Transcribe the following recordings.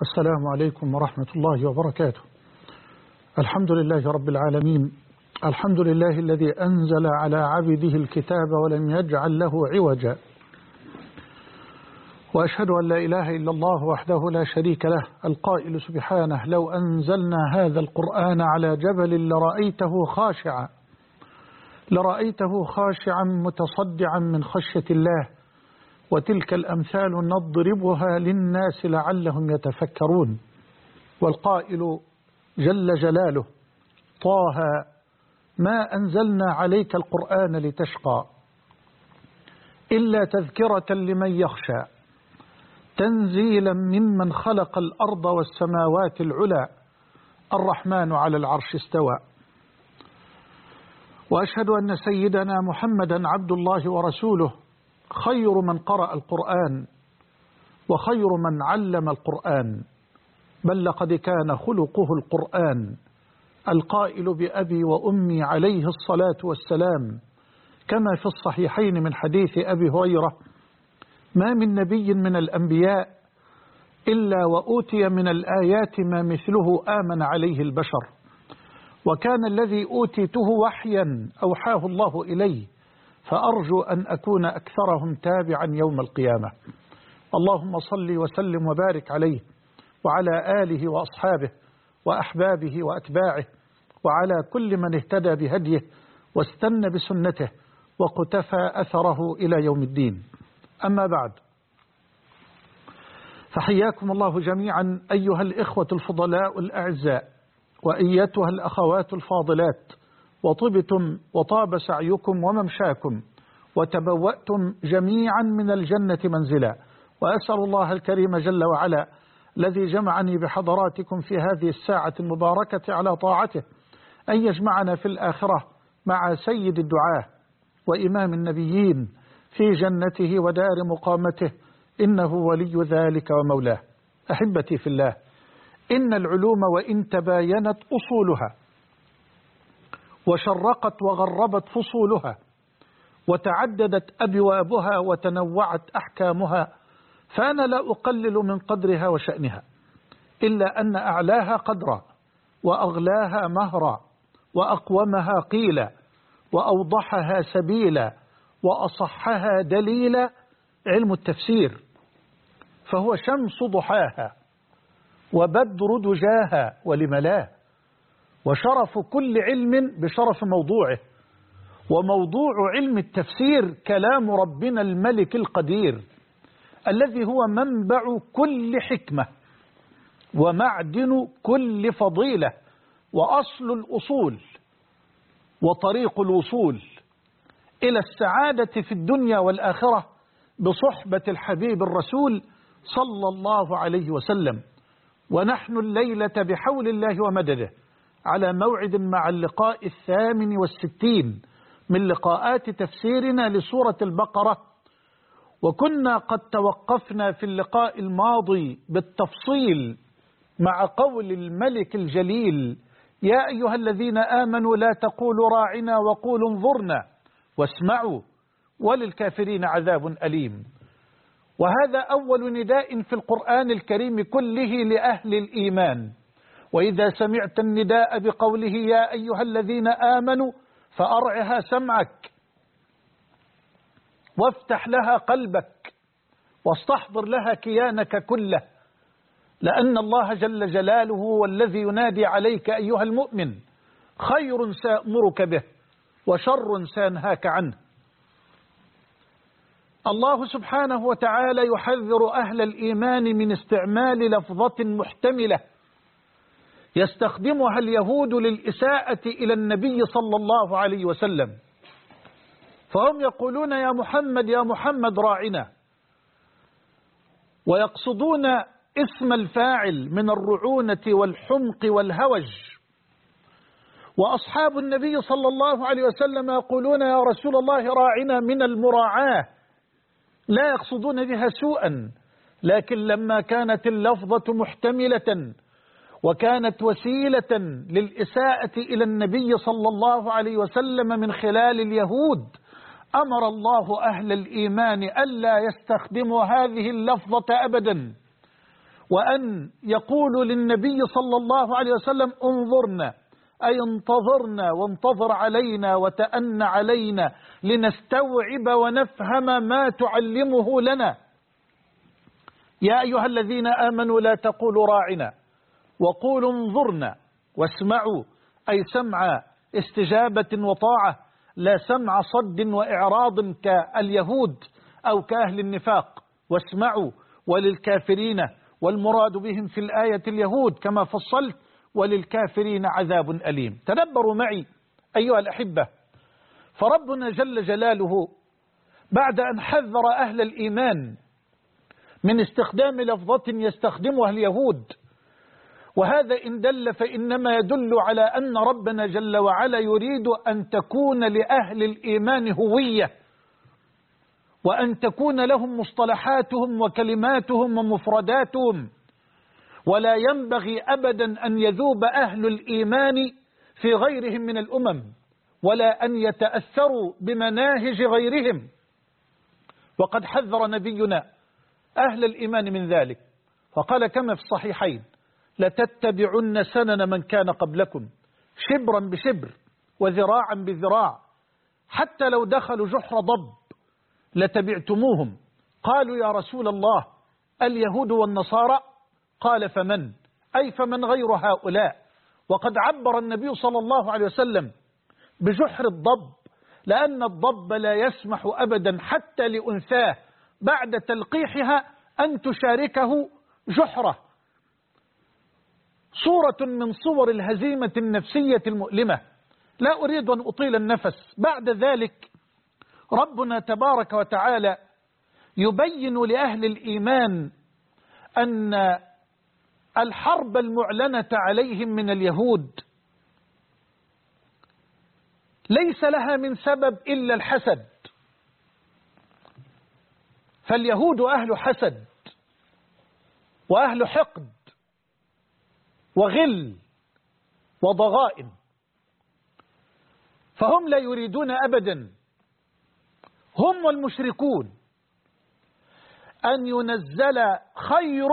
السلام عليكم ورحمة الله وبركاته. الحمد لله رب العالمين، الحمد لله الذي أنزل على عبده الكتاب ولم يجعل له عوجا، وأشهد أن لا إله إلا الله وحده لا شريك له القائل سبحانه: لو أنزلنا هذا القرآن على جبل لرأيته خاشعا متصدعا من خشية الله، وتلك الأمثال نضربها للناس لعلهم يتفكرون. والقائل جل جلاله: طه ما أنزلنا عليك القرآن لتشقى إلا تذكرة لمن يخشى تنزيلا ممن خلق الأرض والسماوات العلى الرحمن على العرش استوى. وأشهد أن سيدنا محمدا عبد الله ورسوله، خير من قرأ القرآن وخير من علم القرآن، بل لقد كان خلقه القرآن، القائل بأبي وأمي عليه الصلاة والسلام، كما في الصحيحين من حديث أبي هريرة: ما من نبي من الأنبياء إلا وأوتي من الآيات ما مثله آمن عليه البشر، وكان الذي أوتيته وحيا أوحاه الله إلي، فأرجو أن أكون أكثرهم تابعا يوم القيامة. اللهم صل وسلم وبارك عليه وعلى آله وأصحابه وأحبابه وأتباعه وعلى كل من اهتدى بهديه واستنى بسنته وقتفى أثره إلى يوم الدين. أما بعد، فحياكم الله جميعا أيها الإخوة الفضلاء الأعزاء، وأيتها الأخوات الفاضلات، وطبتم وطاب سعيكم وممشاكم، وتبوأتم جميعا من الجنة منزلا. وأسأل الله الكريم جل وعلا الذي جمعني بحضراتكم في هذه الساعة المباركة على طاعته أن يجمعنا في الآخرة مع سيد الدعاة وإمام النبيين في جنته ودار مقامته، إنه ولي ذلك ومولاه. أحبتي في الله، إن العلوم وإن تباينت أصولها وشرقت وغربت فصولها وتعددت أبوابها وتنوعت أحكامها، فأنا لا أقلل من قدرها وشأنها، إلا أن أعلاها قدرا وأغلاها مهرا وأقومها قيلا وأوضحها سبيلا وأصحها دليلا علم التفسير، فهو شمس ضحاها وبدر دجاها ولملاه، وشرف كل علم بشرف موضوعه. وموضوع علم التفسير كلام ربنا الملك القدير الذي هو منبع كل حكمة ومعدن كل فضيلة وأصل الأصول وطريق الوصول إلى السعادة في الدنيا والآخرة بصحبة الحبيب الرسول صلى الله عليه وسلم. ونحن الليلة بحول الله ومدده على موعد مع اللقاء 68 من لقاءات تفسيرنا لسورة البقرة، وكنا قد توقفنا في اللقاء الماضي بالتفصيل مع قول الملك الجليل: يا أيها الذين آمنوا لا تقولوا راعنا وقولوا انظرنا واسمعوا وللكافرين عذاب أليم. وهذا أول نداء في القرآن الكريم كله لأهل الإيمان. وإذا سمعت النداء بقوله يا أيها الذين آمنوا فأرعها سمعك وافتح لها قلبك واستحضر لها كيانك كله، لأن الله جل جلاله هو الذي ينادي عليك أيها المؤمن: خير سأمرك به وشر سأنهاك عنه. الله سبحانه وتعالى يحذر أهل الإيمان من استعمال لفظة محتملة يستخدمها اليهود للإساءة إلى النبي صلى الله عليه وسلم، فهم يقولون يا محمد يا محمد راعنا، ويقصدون اسم الفاعل من الرعونة والحمق والهوج. وأصحاب النبي صلى الله عليه وسلم يقولون يا رسول الله راعنا من المراعاة، لا يقصدون بها سوءا، لكن لما كانت اللفظة محتملة وكانت وسيلة للإساءة إلى النبي صلى الله عليه وسلم من خلال اليهود، أمر الله أهل الإيمان ألا يستخدموا هذه اللفظة أبدا، وأن يقولوا للنبي صلى الله عليه وسلم انظرنا، أي انتظرنا وانتظر علينا وتأن علينا لنستوعب ونفهم ما تعلمه لنا. يا أيها الذين آمنوا لا تقولوا راعنا وقولوا انظرنا واسمعوا، أي سمع استجابة وطاعة، لا سمع صد وإعراض كاليهود أو كأهل النفاق. واسمعوا وللكافرين، والمراد بهم في الآية اليهود كما فصلت، وللكافرين عذاب أليم. تدبروا معي أيها الأحبة، فربنا جل جلاله بعد أن حذر أهل الإيمان من استخدام لفظة يستخدمها اليهود، وهذا إن دل فإنما يدل على أن ربنا جل وعلا يريد أن تكون لأهل الإيمان هوية، وأن تكون لهم مصطلحاتهم وكلماتهم ومفرداتهم، ولا ينبغي أبدا أن يذوب أهل الإيمان في غيرهم من الأمم، ولا أن يتأثروا بمناهج غيرهم. وقد حذر نبينا أهل الإيمان من ذلك، فقال كما في الصحيحين: لتتبعن سنن من كان قبلكم شبرا بشبر وذراعا بذراع، حتى لو دخلوا جحر ضب لتبعتموهم. قالوا يا رسول الله اليهود والنصارى؟ قال فمن؟ أي فمن غير هؤلاء. وقد عبر النبي صلى الله عليه وسلم بجحر الضب، لأن الضب لا يسمح أبدا حتى لأنثاه بعد تلقيحها أن تشاركه جحره. صورة من صور الهزيمة النفسية المؤلمة. لا أريد أن أطيل النفس. بعد ذلك ربنا تبارك وتعالى يبين لأهل الإيمان أن الحرب المعلنة عليهم من اليهود ليس لها من سبب إلا الحسد، فاليهود أهل حسد وأهل حقد وغل وضغائن، فهم لا يريدون أبدا، هم والمشركون، أن ينزل خير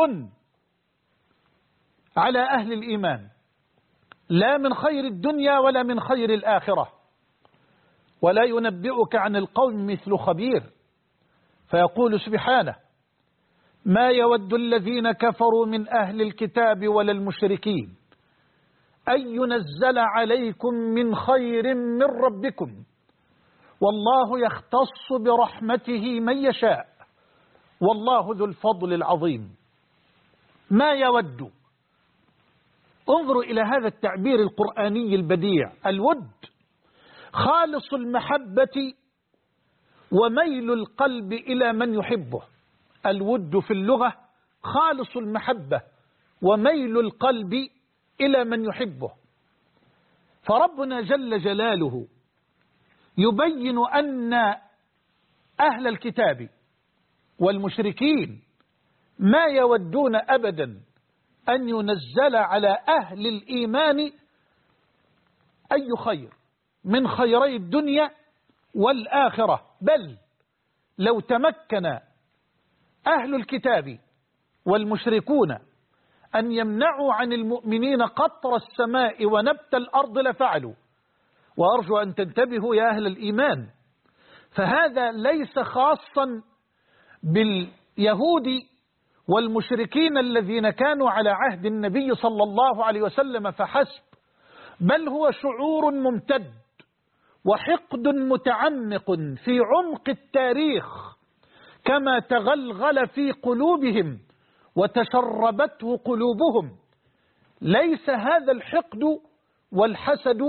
على أهل الإيمان، لا من خير الدنيا ولا من خير الآخرة. ولا ينبئك عن القوم مثل خبير. فيقول سبحانه: ما يود الذين كفروا من أهل الكتاب ولا المشركين أن ينزل عليكم من خير من ربكم والله يختص برحمته من يشاء والله ذو الفضل العظيم. ما يود. انظروا إلى هذا التعبير القرآني البديع. الود خالص المحبة وميل القلب إلى من يحبه. الود في اللغة خالص المحبة وميل القلب إلى من يحبه. فربنا جل جلاله يبين أن أهل الكتاب والمشركين ما يودون أبدا أن ينزل على أهل الإيمان أي خير من خيري الدنيا والآخرة، بل لو تمكن أهل الكتاب والمشركون أن يمنعوا عن المؤمنين قطر السماء ونبت الأرض لفعلوا. وأرجو أن تنتبهوا يا أهل الإيمان، فهذا ليس خاصا باليهود والمشركين الذين كانوا على عهد النبي صلى الله عليه وسلم فحسب، بل هو شعور ممتد وحقد متعمق في عمق التاريخ، كما تغلغل في قلوبهم وتشربته قلوبهم. ليس هذا الحقد والحسد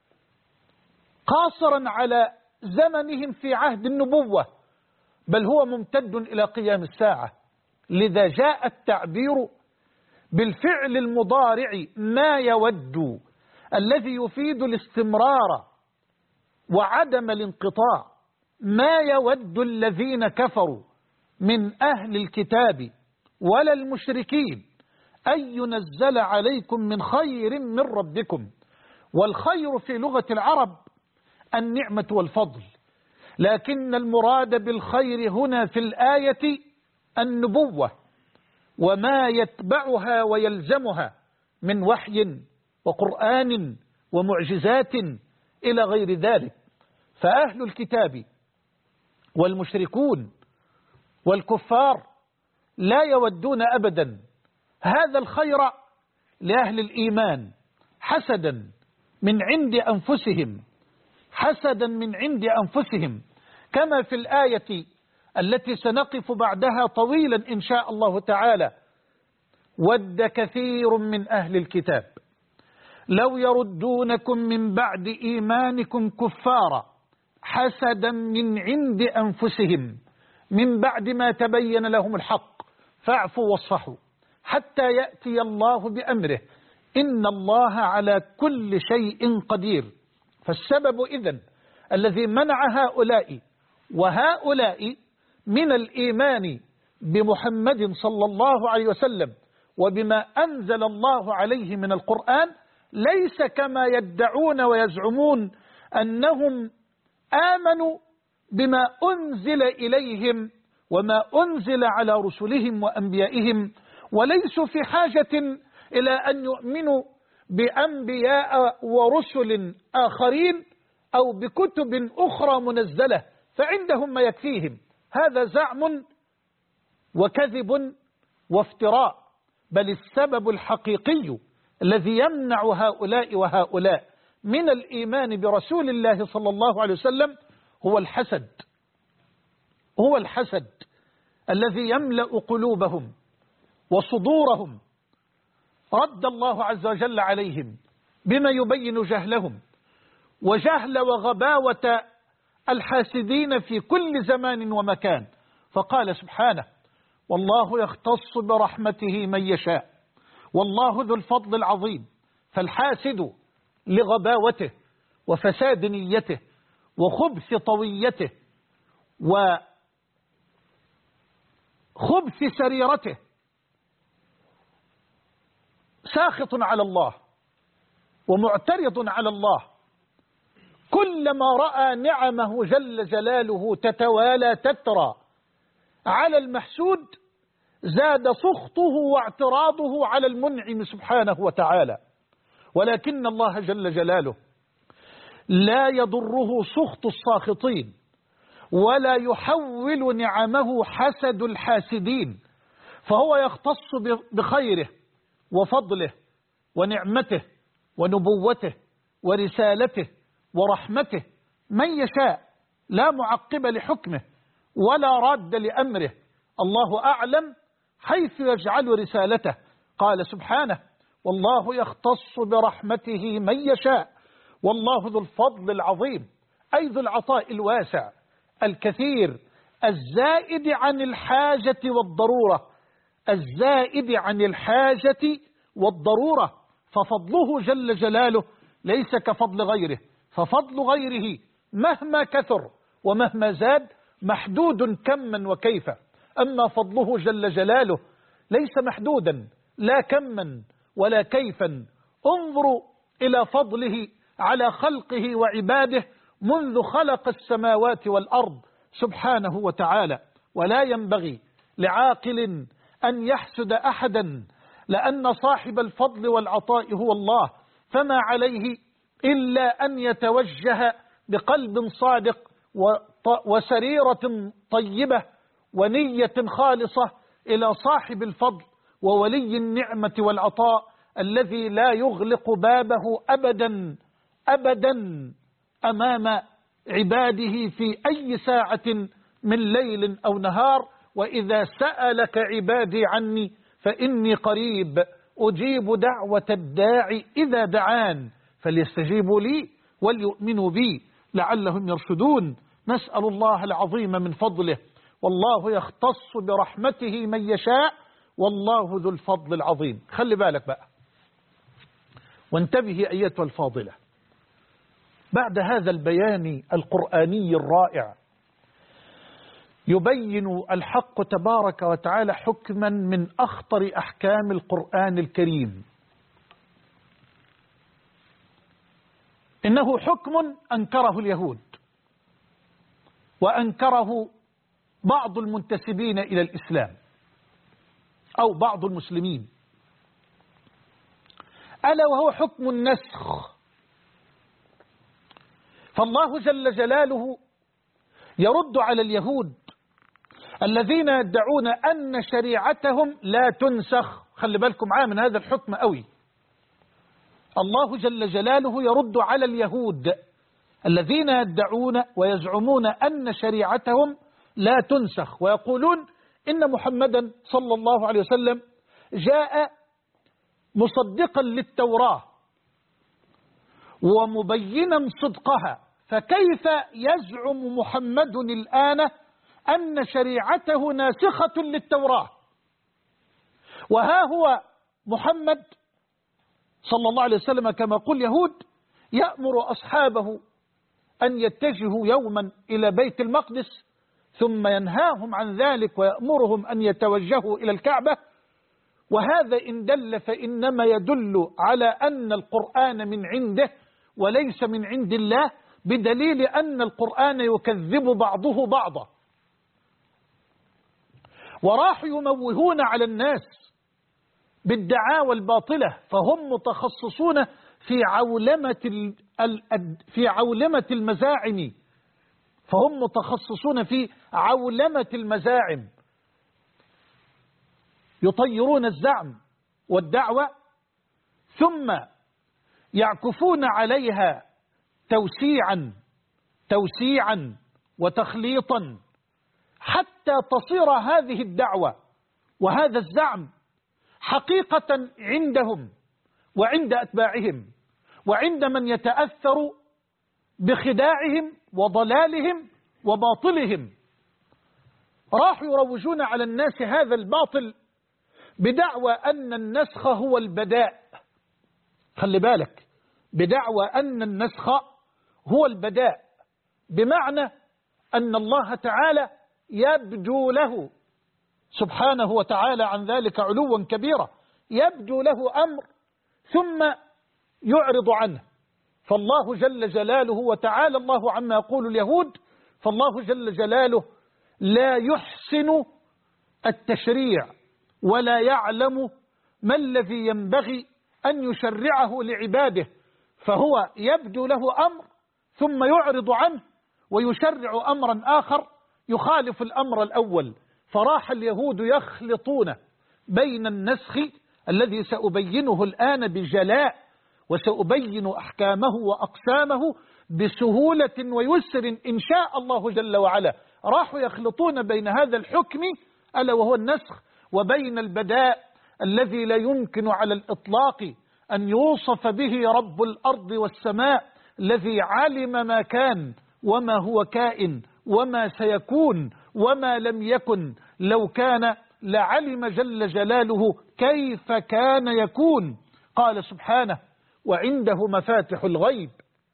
قاصرا على زمنهم في عهد النبوة، بل هو ممتد إلى قيام الساعة. لذا جاء التعبير بالفعل المضارع ما يود، الذي يفيد الاستمرار وعدم الانقطاع. ما يود الذين كفروا من أهل الكتاب ولا المشركين أن ينزل عليكم من خير من ربكم. والخير في لغة العرب النعمة والفضل، لكن المراد بالخير هنا في الآية النبوة وما يتبعها ويلزمها من وحي وقرآن ومعجزات إلى غير ذلك. فأهل الكتاب والمشركون والكفار لا يودون أبدا هذا الخير لأهل الإيمان حسدا من عند أنفسهم، حسدا من عند أنفسهم، كما في الآية التي سنقف بعدها طويلا إن شاء الله تعالى: ود كثير من أهل الكتاب لو يردونكم من بعد إيمانكم كفارا حسدا من عند أنفسهم من بعد ما تبين لهم الحق فاعفوا واصفحوا حتى يأتي الله بأمره إن الله على كل شيء قدير. فالسبب إذن الذي منع هؤلاء وهؤلاء من الإيمان بمحمد صلى الله عليه وسلم وبما أنزل الله عليه من القرآن ليس كما يدعون ويزعمون أنهم آمنوا بما أنزل إليهم وما أنزل على رسلهم وأنبيائهم، وليسوا في حاجة إلى أن يؤمنوا بأنبياء ورسل آخرين أو بكتب أخرى منزلة فعندهم ما يكفيهم. هذا زعم وكذب وافتراء، بل السبب الحقيقي الذي يمنع هؤلاء وهؤلاء من الإيمان برسول الله صلى الله عليه وسلم هو الحسد، هو الحسد الذي يملأ قلوبهم وصدورهم. رد الله عز وجل عليهم بما يبين جهلهم وجهل وغباوة الحاسدين في كل زمان ومكان، فقال سبحانه: والله يختص برحمته من يشاء والله ذو الفضل العظيم. فالحاسد لغباوته وفساد نيته وخبث طويته وخبث سريرته ساخط على الله ومعترض على الله، كلما رأى نعمه جل جلاله تتوالى تترى على المحسود زاد سخطه واعتراضه على المنعم سبحانه وتعالى. ولكن الله جل جلاله لا يضره سخط الساخطين ولا يحول نعمه حسد الحاسدين، فهو يختص بخيره وفضله ونعمته ونبوته ورسالته ورحمته من يشاء، لا معقب لحكمه ولا راد لأمره. الله أعلم حيث يجعل رسالته. قال سبحانه: والله يختص برحمته من يشاء والله ذو الفضل العظيم، أي ذو العطاء الواسع الكثير الزائد عن الحاجة والضرورة، الزائد عن الحاجة والضرورة. ففضله جل جلاله ليس كفضل غيره، ففضل غيره مهما كثر ومهما زاد محدود كما وكيفا، أما فضله جل جلاله ليس محدودا لا كما ولا كيفا. انظروا إلى فضله على خلقه وعباده منذ خلق السماوات والأرض سبحانه وتعالى. ولا ينبغي لعاقل أن يحسد أحدا، لأن صاحب الفضل والعطاء هو الله، فما عليه إلا أن يتوجه بقلب صادق وسريرة طيبة ونية خالصة إلى صاحب الفضل وولي النعمة والعطاء الذي لا يغلق بابه أبدا أبدا أمام عباده في أي ساعة من ليل أو نهار. وإذا سألك عبادي عني فإني قريب أجيب دعوة الداعي إذا دعان فليستجيبوا لي وليؤمنوا بي لعلهم يرشدون. نسأل الله العظيم من فضله، والله يختص برحمته من يشاء والله ذو الفضل العظيم. خلي بالك بقى وانتبهي أيتها الفاضلة، بعد هذا البيان القرآني الرائع يبين الحق تبارك وتعالى حكما من أخطر أحكام القرآن الكريم. إنه حكم أنكره اليهود وأنكره بعض المنتسبين إلى الإسلام. أو بعض المسلمين، ألا وهو حكم النسخ. فالله جل جلاله يرد على اليهود الذين يدعون أن شريعتهم لا تنسخ. خلي بالكم معايا من هذا الحكم قوي. الله جل جلاله يرد على اليهود الذين يدعون ويزعمون أن شريعتهم لا تنسخ، ويقولون إن محمدا صلى الله عليه وسلم جاء مصدقا للتوراة ومبينا صدقها، فكيف يزعم محمد الآن أن شريعته ناسخة للتوراة؟ وها هو محمد صلى الله عليه وسلم كما يقول يهود يأمر أصحابه أن يتجهوا يوما إلى بيت المقدس ثم ينهاهم عن ذلك ويأمرهم أن يتوجهوا إلى الكعبة. وهذا إن دل فإنما يدل على أن القرآن من عنده وليس من عند الله، بدليل أن القرآن يكذب بعضه بعضا. وراحوا يموهون على الناس بالدعاوى الباطلة، فهم متخصصون في عولمة المزاعم، فهم متخصصون في عولمة المزاعم، يطيرون الزعم والدعوة ثم يعكفون عليها توسيعا وتخليطا حتى تصير هذه الدعوة وهذا الزعم حقيقة عندهم وعند أتباعهم وعند من يتأثر بخداعهم وضلالهم وباطلهم. راحوا يروجون على الناس هذا الباطل بدعوى أن النسخ هو البداء. خلي بالك، بدعوى أن النسخ هو البداء، بمعنى أن الله تعالى يبدو له سبحانه وتعالى عن ذلك علوا كبيرا، يبدو له أمر ثم يعرض عنه. فالله جل جلاله وتعالى الله عما يقول اليهود، فالله جل جلاله لا يحسن التشريع ولا يعلم ما الذي ينبغي أن يشرعه لعباده، فهو يبدو له أمر ثم يعرض عنه ويشرع أمرا آخر يخالف الأمر الأول. فراح اليهود يخلطون بين النسخ الذي سأبينه الآن بجلاء وسأبين أحكامه وأقسامه بسهولة ويسر إن شاء الله جل وعلا. راحوا يخلطون بين هذا الحكم ألا وهو النسخ وبين البداء الذي لا يمكن على الإطلاق أن يوصف به رب الأرض والسماء الذي علم ما كان وما هو كائن وما سيكون وما لم يكن، لو كان لعلم جل جلاله كيف كان يكون. قال سبحانه: وعنده مفاتح الغيب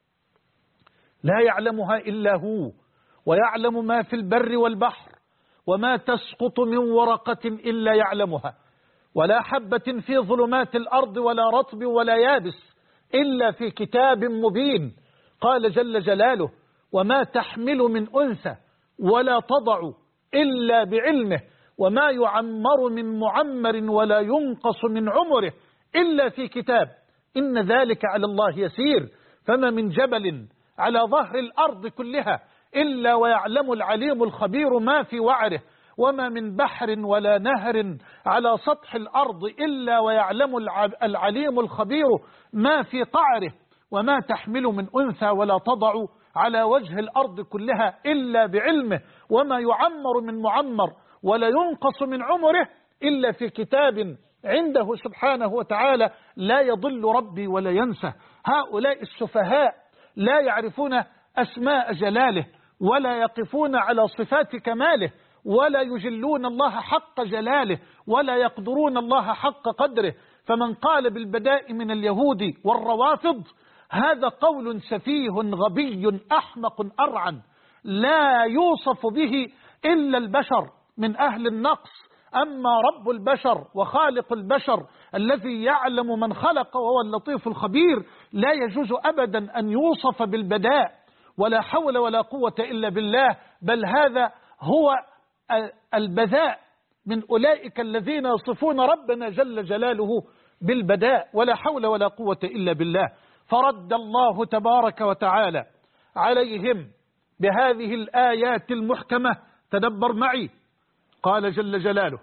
لا يعلمها إلا هو ويعلم ما في البر والبحر وما تسقط من ورقة إلا يعلمها ولا حبة في ظلمات الأرض ولا رطب ولا يابس إلا في كتاب مبين. قال جل جلاله: وما تحمل من أنثى ولا تضع إلا بعلمه وما يعمر من معمر ولا ينقص من عمره إلا في كتاب إن ذلك على الله يسير. فما من جبل على ظهر الأرض كلها إلا ويعلم العليم الخبير ما في وعره وما من بحر ولا نهر على سطح الأرض إلا ويعلم العليم الخبير ما في قعره وما تحمل من أنثى ولا تضع على وجه الأرض كلها إلا بعلمه وما يعمر من معمر ولا ينقص من عمره إلا في كتاب عنده سبحانه وتعالى لا يضل ربي ولا ينسى. هؤلاء السفهاء لا يعرفون أسماء جلاله ولا يقفون على صفات كماله ولا يجلون الله حق جلاله ولا يقدرون الله حق قدره. فمن قال بالبداء من اليهود والروافض هذا قول سفيه غبي أحمق أرعن لا يوصف به إلا البشر من أهل النقص. أما رب البشر وخالق البشر الذي يعلم من خلق وهو اللطيف الخبير لا يجوز أبدا أن يوصف بالبداء ولا حول ولا قوة إلا بالله، بل هذا هو البذاء من أولئك الذين يصفون ربنا جل جلاله بالبداء، ولا حول ولا قوة إلا بالله. فرد الله تبارك وتعالى عليهم بهذه الآيات المحكمة. تدبر معي، قال جل جلاله: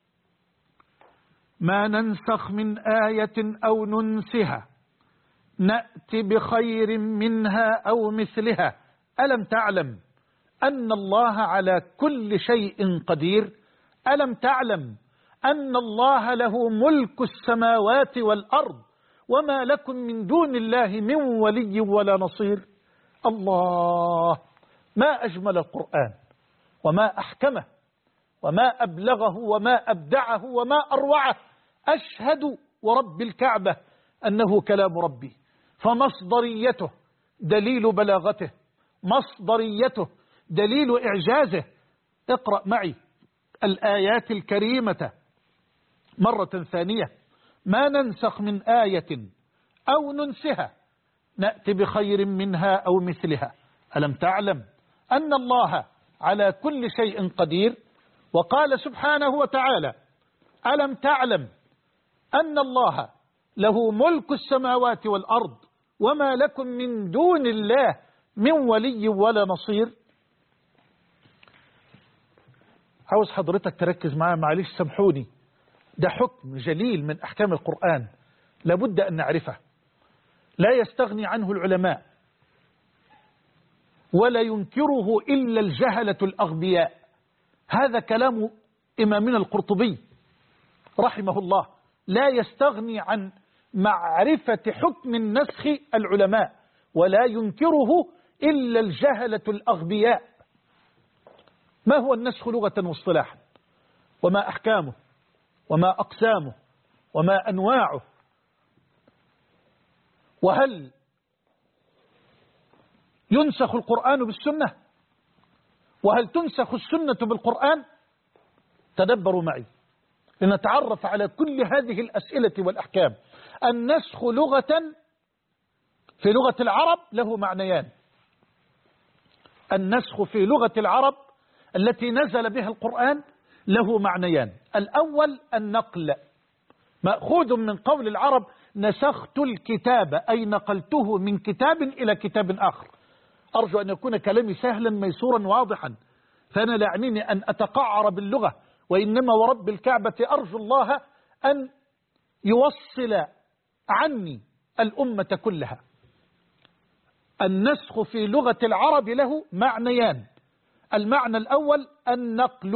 ما ننسخ من آية أو ننسها نأت بخير منها أو مثلها ألم تعلم أن الله على كل شيء قدير؟ ألم تعلم أن الله له ملك السماوات والأرض وما لكم من دون الله من ولي ولا نصير؟ الله، ما أجمل القرآن وما أحكمه وما أبلغه وما أبدعه وما أروعه. أشهد ورب الكعبة أنه كلام ربي، فمصدريته دليل بلاغته، مصدريته دليل إعجازه. اقرأ معي الآيات الكريمة مرة ثانية: ما ننسخ من آية أو ننسها نأتي بخير منها أو مثلها ألم تعلم أن الله على كل شيء قدير. وقال سبحانه وتعالى: ألم تعلم أن الله له ملك السماوات والأرض وما لكم من دون الله من ولي ولا نصير. عاوز حضرتك تركز معايا، معلش سامحوني، ده حكم جليل من أحكام القرآن لابد أن نعرفه، لا يستغني عنه العلماء ولا ينكره إلا الجهلة الأغبياء. هذا كلام إمامنا القرطبي رحمه الله، لا يستغني عن معرفة حكم النسخ العلماء ولا ينكره إلا الجهلة الأغبياء. ما هو النسخ لغة واصطلاحا، وما أحكامه وما أقسامه وما أنواعه، وهل ينسخ القرآن بالسنة، وهل تنسخ السنة بالقرآن؟ تدبروا معي لنتعرف على كل هذه الأسئلة والأحكام. النسخ لغة في لغة العرب له معنيان. النسخ في لغة العرب التي نزل بها القرآن له معنيان. الأول النقل، مأخوذ من قول العرب: نسخت الكتاب، أي نقلته من كتاب إلى كتاب آخر. أرجو أن يكون كلامي سهلا ميسورا واضحا، فأنا لا يعنيني أن أتقعر باللغة، وإنما ورب الكعبة أرجو الله أن يوصل عني الأمة كلها. النسخ في لغة العرب له معنيان. المعنى الأول النقل،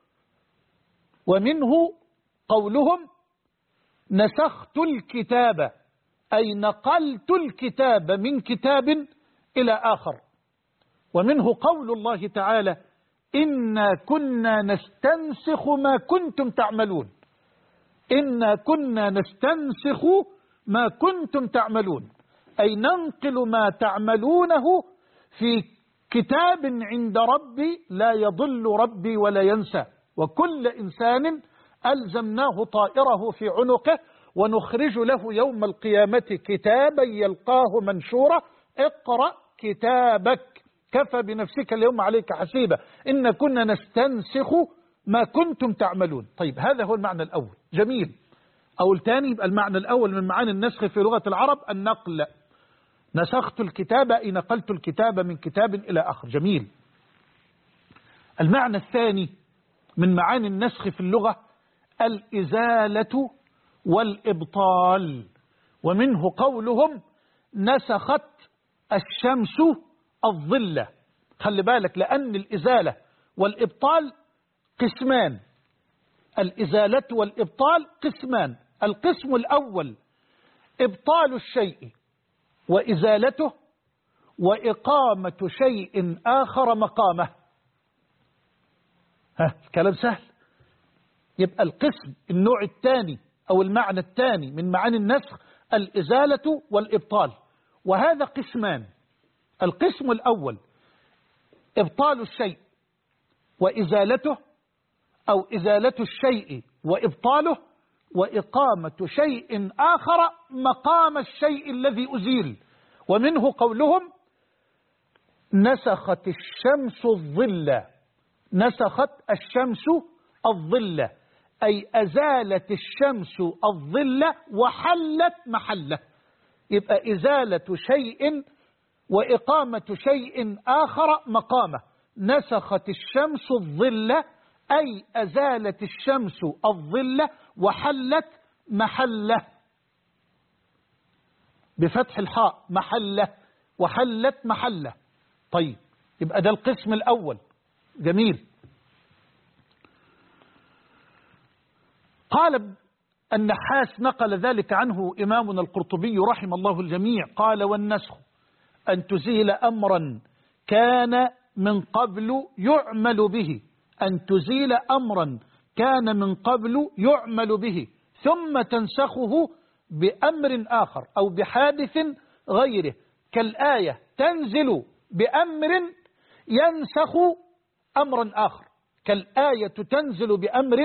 ومنه قولهم: نسخت الكتاب، أي نقلت الكتاب من كتاب إلى آخر. ومنه قول الله تعالى: إنا كنا نستنسخ ما كنتم تعملون. إنا كنا نستنسخ ما كنتم تعملون، أي ننقل ما تعملونه في كتاب عند ربي لا يضل ربي ولا ينسى. وكل إنسان ألزمناه طائره في عنقه ونخرج له يوم القيامة كتابا يلقاه منشورا اقرأ كتابك كفى بنفسك اليوم عليك حسيبا إن كنا نستنسخ ما كنتم تعملون. طيب، هذا هو المعنى الأول. جميل. أو الثاني يبقى المعنى الأول من معاني النسخ في لغة العرب النقل. نسخت الكتاب، أي نقلت الكتاب من كتاب إلى آخر. جميل. المعنى الثاني من معاني النسخ في اللغة الإزالة والإبطال، ومنه قولهم: نسخت الشمس الظل. خلي بالك، لأن الإزالة والإبطال قسمان. الإزالة والإبطال قسمان. القسم الأول إبطال الشيء وإزالته وإقامة شيء آخر مقامه. كلام سهل. يبقى القسم النوع الثاني أو المعنى الثاني من معاني النسخ الإزالة والإبطال، وهذا قسمان. القسم الأول إبطال الشيء وإزالته، أو إزالة الشيء وإبطاله وإقامة شيء آخر مقام الشيء الذي أزيل. ومنه قولهم: نسخت الشمس الظل. نسخت الشمس الظل، أي أزالت الشمس الظل وحلت محله. يبقى إزالة شيء وإقامة شيء آخر مقامه. نسخت الشمس الظل أي أزالت الشمس الظل وحلت محله، بفتح الحاء محله، وحلت محله. طيب يبقى ده القسم الأول. جميل. قال النحاس نقل ذلك عنه إمامنا القرطبي رحم الله الجميع، قال: والنسخ أن تزيل أمرا كان من قبل يعمل به، أن تزيل أمرا كان من قبل يعمل به ثم تنسخه بأمر آخر أو بحادث غيره، كالآية تنزل بأمر ينسخ أمرا آخر، كالآية تنزل بأمر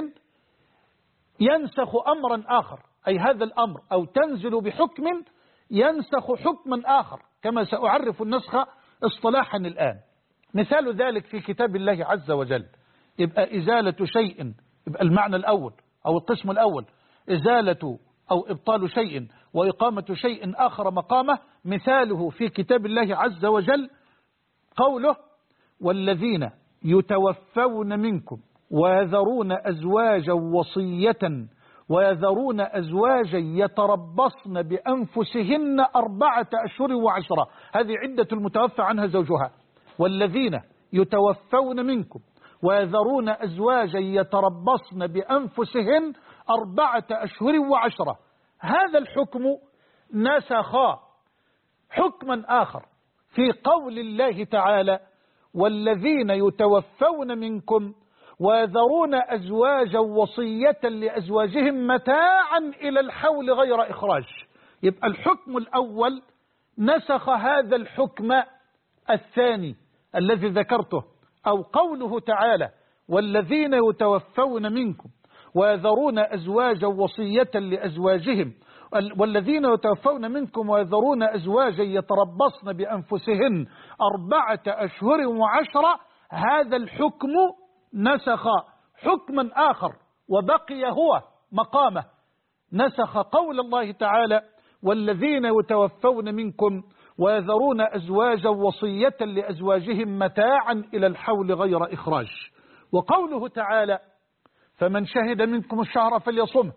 ينسخ أمرا آخر، أي هذا الأمر، أو تنزل بحكم ينسخ حكما آخر، كما سأعرف النسخ اصطلاحا الآن. مثال ذلك في كتاب الله عز وجل. يبقى إزالة شيء، يبقى المعنى الأول أو القسم الأول إزالة أو إبطال شيء وإقامة شيء آخر مقامه. مثاله في كتاب الله عز وجل قوله: والذين يتوفون منكم ويذرون أزواجا وصية ويذرون أزواجا يتربصن بأنفسهن 4 أشهر و10. هذه عدة المتوفى عنها زوجها. والذين يتوفون منكم ويذرون أزواجا يتربصن بأنفسهن 4 أشهر و10. هذا الحكم نسخ حكما آخر في قول الله تعالى: والذين يتوفون منكم ويذرون أزواجا وصية لأزواجهم متاعا إلى الحول غير إخراج. يبقى الحكم الأول نسخ هذا الحكم الثاني الذي ذكرته، أو قوله تعالى: والذين يتوفون منكم ويذرون أزواجا وصية لأزواجهم، والذين يتوفون منكم ويذرون أزواجا يتربصن بأنفسهن 4 أشهر و10. هذا الحكم نسخ حكما آخر وبقي هو مقامه. نسخ قول الله تعالى: والذين يتوفون منكم ويذرون أزواجا وصية لأزواجهم متاعا إلى الحول غير إخراج. وقوله تعالى: فمن شهد منكم الشهر فليصمه،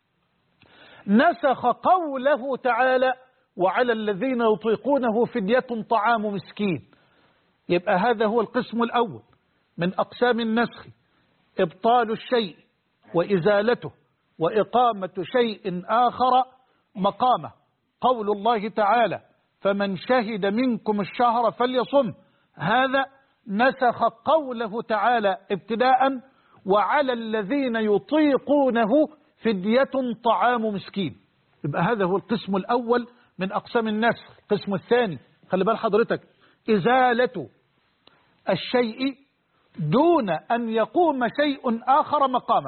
نسخ قوله تعالى: وعلى الذين يطيقونه فدية طعام مسكين. يبقى هذا هو القسم الأول من أقسام النسخ: إبطال الشيء وإزالته وإقامة شيء آخر مقامه. قول الله تعالى: فمن شهد منكم الشهر فليصم، هذا نسخ قوله تعالى ابتداء: وعلى الذين يطيقونه فدية طعام مسكين. يبقى هذا هو القسم الأول من أقسام النسخ. القسم الثاني، خلي بال حضرتك، إزالة الشيء دون أن يقوم شيء آخر مقامه.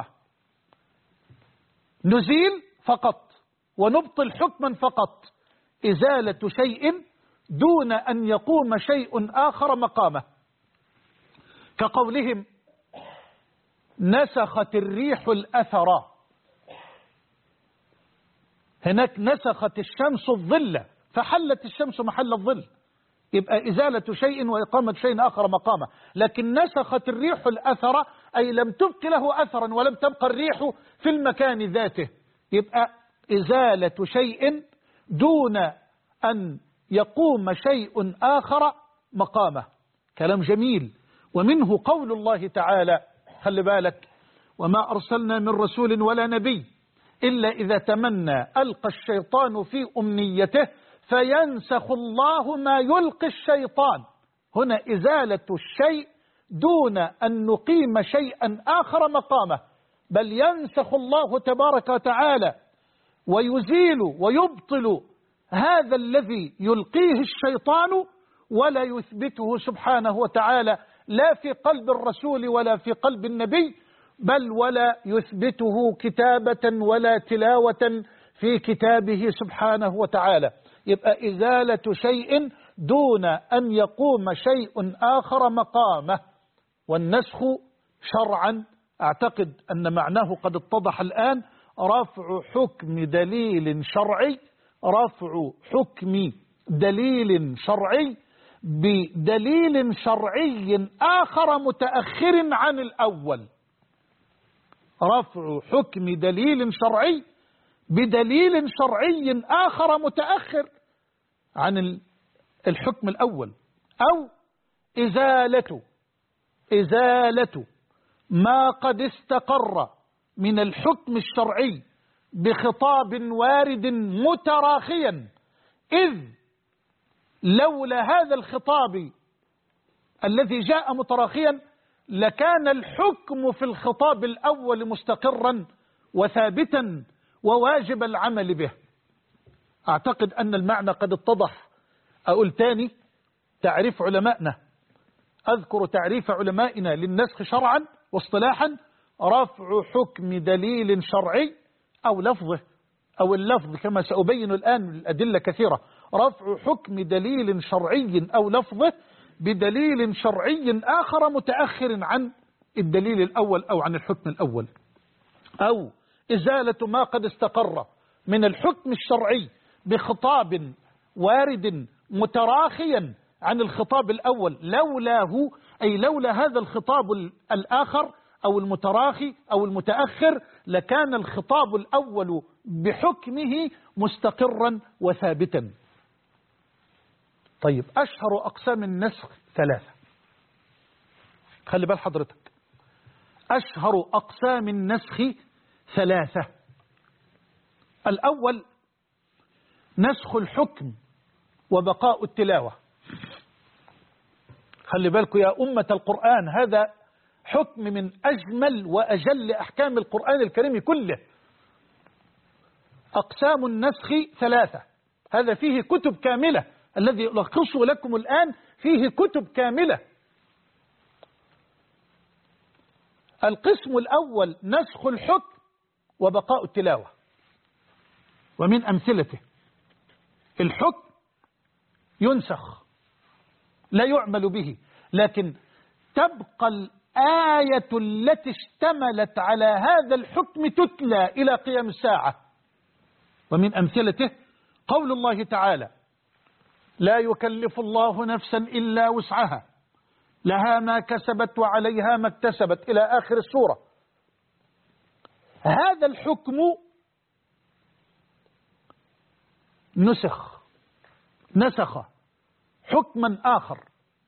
نزيل فقط ونبطل حكما فقط. إزالة شيء دون أن يقوم شيء آخر مقامه، كقولهم: نسخت الريح الأثر. هناك نسخت الشمس الظل فحلت الشمس محل الظل. يبقى إزالة شيء وإقامة شيء آخر مقامه. لكن نسخت الريح الأثر أي لم تبق له أثرا ولم تبقى الريح في المكان ذاته. يبقى إزالة شيء دون أن يقوم شيء آخر مقامه. كلام جميل. ومنه قول الله تعالى، خلي بالك: وما أرسلنا من رسول ولا نبي إلا إذا تمنى ألقى الشيطان في أمنيته فينسخ الله ما يلقي الشيطان. هنا إزالة الشيء دون أن نقيم شيئا آخر مقامه، بل ينسخ الله تبارك وتعالى ويزيل ويبطل هذا الذي يلقيه الشيطان ولا يثبته سبحانه وتعالى لا في قلب الرسول ولا في قلب النبي، بل ولا يثبته كتابة ولا تلاوة في كتابه سبحانه وتعالى. يبقى إزالة شيء دون أن يقوم شيء آخر مقامه. والنسخ شرعا أعتقد أن معناه قد اتضح الآن. رفع حكم دليل شرعي، رفع حكم دليل شرعي بدليل شرعي آخر متأخر عن الأول. رفع حكم دليل شرعي بدليل شرعي آخر متأخر عن الحكم الأول، أو إزالة ما قد استقر من الحكم الشرعي بخطاب وارد متراخيا، إذ لولا هذا الخطاب الذي جاء متراخيا لكان الحكم في الخطاب الأول مستقرا وثابتا وواجب العمل به. أعتقد أن المعنى قد اتضح. أقول تاني تعريف علمائنا، أذكر تعريف علمائنا للنسخ شرعا واصطلاحا: رفع حكم دليل شرعي أو لفظه أو اللفظ كما سأبين الآن الأدلة كثيرة. رفع حكم دليل شرعي أو لفظه بدليل شرعي آخر متأخر عن الدليل الأول أو عن الحكم الأول، أو إزالة ما قد استقر من الحكم الشرعي بخطاب وارد متراخيا عن الخطاب الأول، لولاه أي لولا هذا الخطاب الآخر أو المتراخي أو المتأخر لكان الخطاب الأول بحكمه مستقرا وثابتا. طيب، أشهر أقسام النسخ 3. خلي بال حضرتك، أشهر أقسام النسخ 3. الأول نسخ الحكم وبقاء التلاوة. خلي بالكم يا أمة القرآن، هذا حكم من أجمل وأجل أحكام القرآن الكريم كله. أقسام النسخ 3، هذا فيه كتب كاملة، الذي ألخصه لكم الآن فيه كتب كاملة. القسم الأول نسخ الحكم وبقاء التلاوة، ومن أمثلته: الحكم ينسخ لا يعمل به، لكن تبقى الآية التي اشتملت على هذا الحكم تتلى إلى قيام الساعة. ومن أمثلته قول الله تعالى: لا يكلف الله نفسا إلا وسعها لها ما كسبت وعليها ما اكتسبت إلى آخر السورة. هذا الحكم نسخ حكما آخر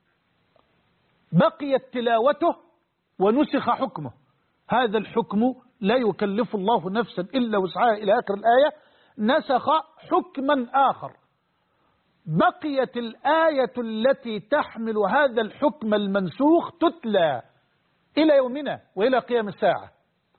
بقيت تلاوته ونسخ حكمه. هذا الحكم لا يكلف الله نفسا إلا وسعها إلى آخر الآية نسخ حكما آخر، بقيت الآية التي تحمل هذا الحكم المنسوخ تتلى إلى يومنا وإلى قيام الساعة.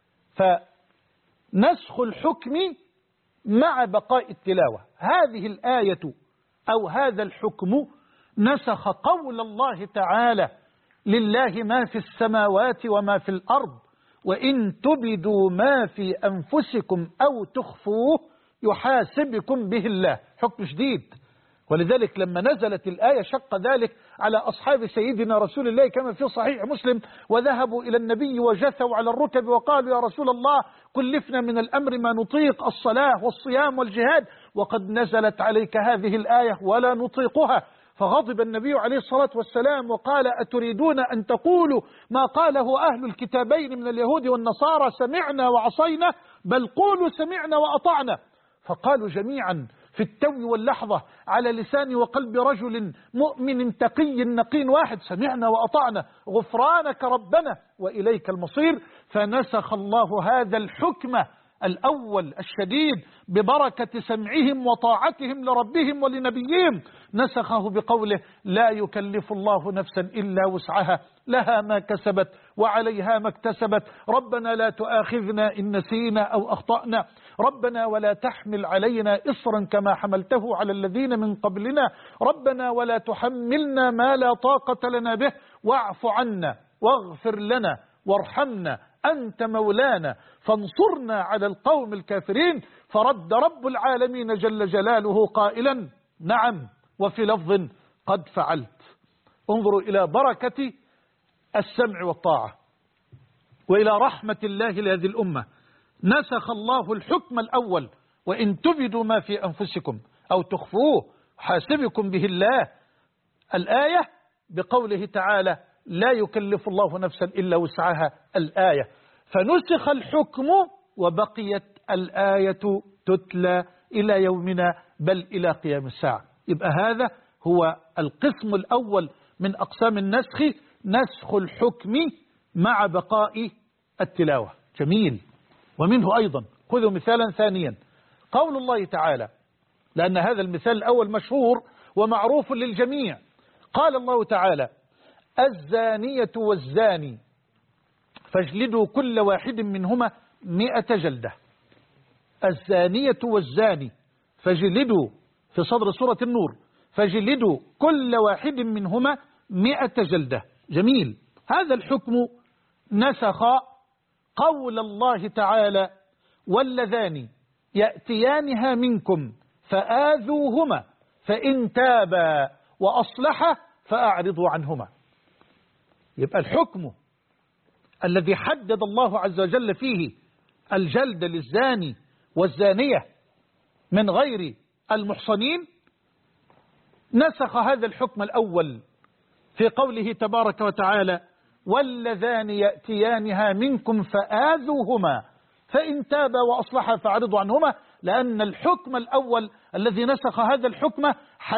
فنسخ الحكم مع بقاء التلاوة. هذه الآية أو هذا الحكم نسخ قول الله تعالى: لله ما في السماوات وما في الأرض وإن تبدوا ما في أنفسكم أو تخفوه يحاسبكم به الله. حكم شديد، ولذلك لما نزلت الآية شق ذلك على أصحاب سيدنا رسول الله كما في صحيح مسلم: وذهبوا إلى النبي وجثوا على الركب وقالوا: يا رسول الله كلفنا من الأمر ما نطيق، الصلاة والصيام والجهاد، وقد نزلت عليك هذه الآية ولا نطيقها. فغضب النبي عليه الصلاة والسلام وقال: أتريدون أن تقولوا ما قاله أهل الكتابين من اليهود والنصارى: سمعنا وعصينا؟ بل قولوا سمعنا وأطعنا. فقالوا جميعا في التو واللحظة على لسان وقلب رجل مؤمن تقي نقي واحد: سمعنا وأطعنا غفرانك ربنا وإليك المصير. فنسخ الله هذا الحكم الأول الشديد ببركة سمعهم وطاعتهم لربهم ولنبيهم، نسخه بقوله: لا يكلف الله نفسا إلا وسعها لها ما كسبت وعليها ما اكتسبت ربنا لا تؤاخذنا إن نسينا أو أخطأنا ربنا ولا تحمل علينا إصرا كما حملته على الذين من قبلنا ربنا ولا تحملنا ما لا طاقة لنا به واعف عنا واغفر لنا وارحمنا أنت مولانا فانصرنا على القوم الكافرين. فرد رب العالمين جل جلاله قائلا: نعم، وفي لفظ: قد فعلت. انظروا إلى بركة السمع والطاعة. وإلى رحمة الله لهذه الأمة. نسخ الله الحكم الأول: وإن تبدوا ما في أنفسكم أو تخفوه حاسبكم به الله. الآية بقوله تعالى: لا يكلف الله نفسا إلا وسعها. الآية فنسخ الحكم وبقيت الآية تتلى إلى يومنا بل إلى قيام الساعة. يبقى هذا هو القسم الأول من أقسام النسخ، نسخ الحكم مع بقاء التلاوة. جميل. ومنه أيضا خذوا مثالا ثانيا، قول الله تعالى، لأن هذا المثال الأول مشهور ومعروف للجميع. قال الله تعالى: الزانية والزاني فاجلدوا كل واحد منهما 100 جلدة. الزانية والزاني فاجلدوا، في صدر سورة النور، فاجلدوا كل واحد منهما 100 جلدة. جميل. هذا الحكم نسخ قول الله تعالى: واللذان يأتيانها منكم فآذوهما فإن تابا وأصلحا فأعرضوا عنهما. يبقى الحكم الذي حدد الله عز وجل فيه الجلد للزاني والزانية من غير المحصنين، نسخ هذا الحكم الأول في قوله تبارك وتعالى: واللذان يأتيانها منكم فآذوهما فإن تابا وأصلحا فأعرضوا عنهما، لأن الحكم الأول الذي نسخ هذا الحكم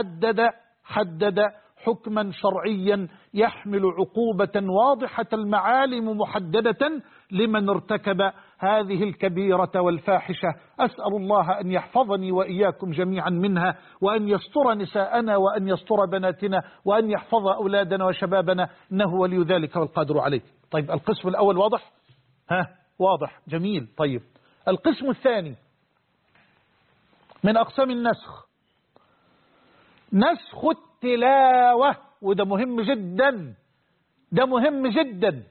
حدد حكما شرعيا يحمل عقوبة واضحة المعالم محددة لمن ارتكب هذه الكبيرة والفاحشة. أسأل الله أن يحفظني وإياكم جميعا منها، وأن يستر نساءنا، وأن يستر بناتنا، وأن يحفظ أولادنا وشبابنا، إنه ولي ذلك والقادر عليه. طيب القسم الأول واضح؟ واضح. جميل. طيب القسم الثاني من أقسام النسخ، نسخ التلاوة. وده مهم جدا، ده مهم جدا.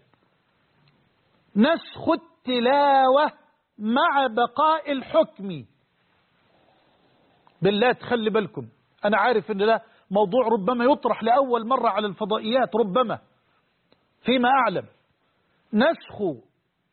نسخ التلاوة مع بقاء الحكم. بالله تخلي بالكم، أنا عارف أن ده موضوع ربما يطرح لأول مرة على الفضائيات، ربما فيما أعلم. نسخ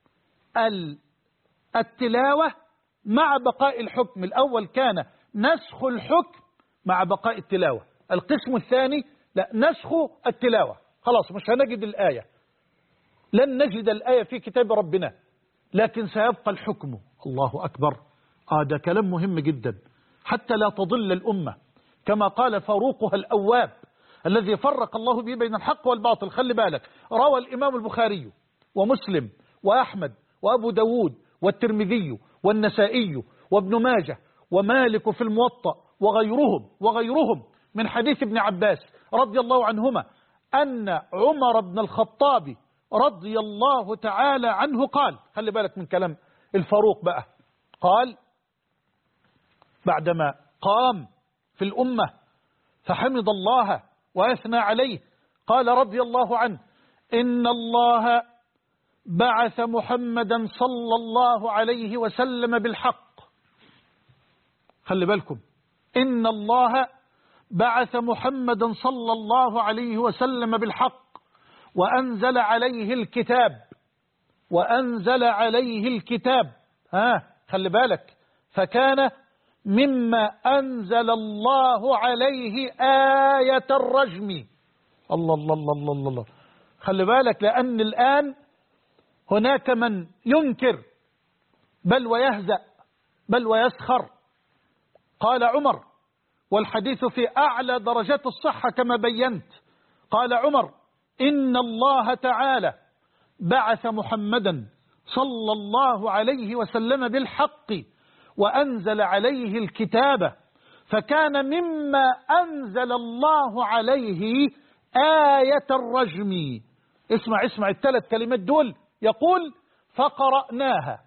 التلاوة مع بقاء الحكم. الأول كان نسخ الحكم مع بقاء التلاوة. القسم الثاني لا، نسخ التلاوة. خلاص مش هنجد الآية، لن نجد الآية في كتاب ربنا، لكن سيبقى الحكم. الله أكبر. ده كلام مهم جدا حتى لا تضل الأمة، كما قال فاروقها الأواب الذي فرق الله به بين الحق والباطل. خلي بالك، روى الإمام البخاري ومسلم وأحمد وأبو داود والترمذي والنسائي وابن ماجه ومالك في الموطأ وغيرهم من حديث ابن عباس رضي الله عنهما أن عمر بن الخطاب رضي الله تعالى عنه قال، خلي بالك من كلام الفاروق بقى، قال بعدما قام في الأمة فحمد الله وأثنى عليه، قال رضي الله عنه: إن الله بعث محمدا صلى الله عليه وسلم بالحق. خلي بالكم، إن الله بعث محمدا صلى الله عليه وسلم بالحق وأنزل عليه الكتاب خلي بالك، فكان مما أنزل الله عليه آية الرجم. الله الله الله الله الله. خلي بالك، لأن الآن هناك من ينكر بل ويهزأ بل ويسخر. قال عمر، والحديث في أعلى درجات الصحة كما بينت، قال عمر: إن الله تعالى بعث محمدا صلى الله عليه وسلم بالحق وأنزل عليه الكتاب، فكان مما أنزل الله عليه آية الرجم. اسمع الثلاث كلمات دول. يقول: فقرأناها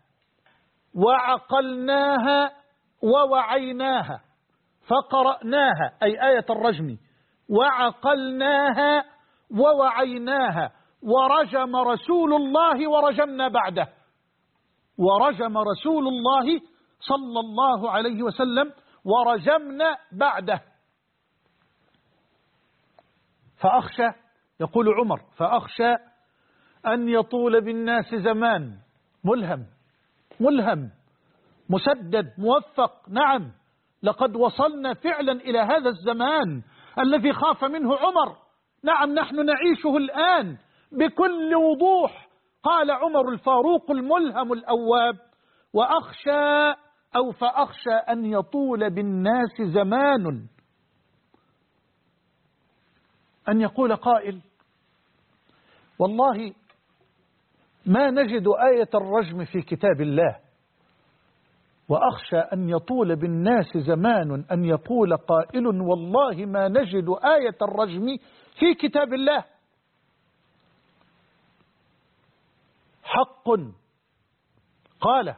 وعقلناها ووعيناها. فقرأناها أي آية الرجم، وعقلناها ووعيناها، ورجم رسول الله ورجمنا بعده. ورجم رسول الله صلى الله عليه وسلم ورجمنا بعده. فأخشى، يقول عمر، فأخشى أن يطول بالناس زمان. ملهم مسدد موفق. نعم، لقد وصلنا فعلا إلى هذا الزمان الذي خاف منه عمر. نعم، نحن نعيشه الآن بكل وضوح. قال عمر الفاروق الملهم الأواب: فأخشى أن يطول بالناس زمان. أن يقول قائل: والله ما نجد آية الرجم في كتاب الله. وأخشى أن يطول بالناس زمان أن يقول قائل: والله ما نجد آية الرجم في كتاب الله. حق. قال: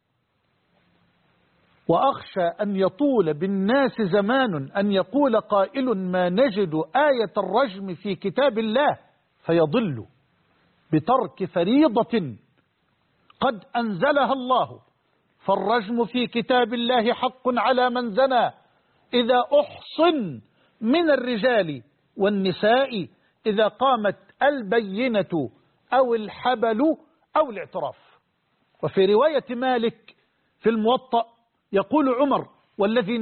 وأخشى أن يطول بالناس زمان أن يقول قائل: ما نجد آية الرجم في كتاب الله، فيضل بترك فريضة قد أنزلها الله. فالرجم في كتاب الله حق على من زنى إذا أحصن من الرجال والنساء، إذا قامت البينة أو الحبل أو الاعتراف. وفي رواية مالك في الموطأ يقول عمر: والذي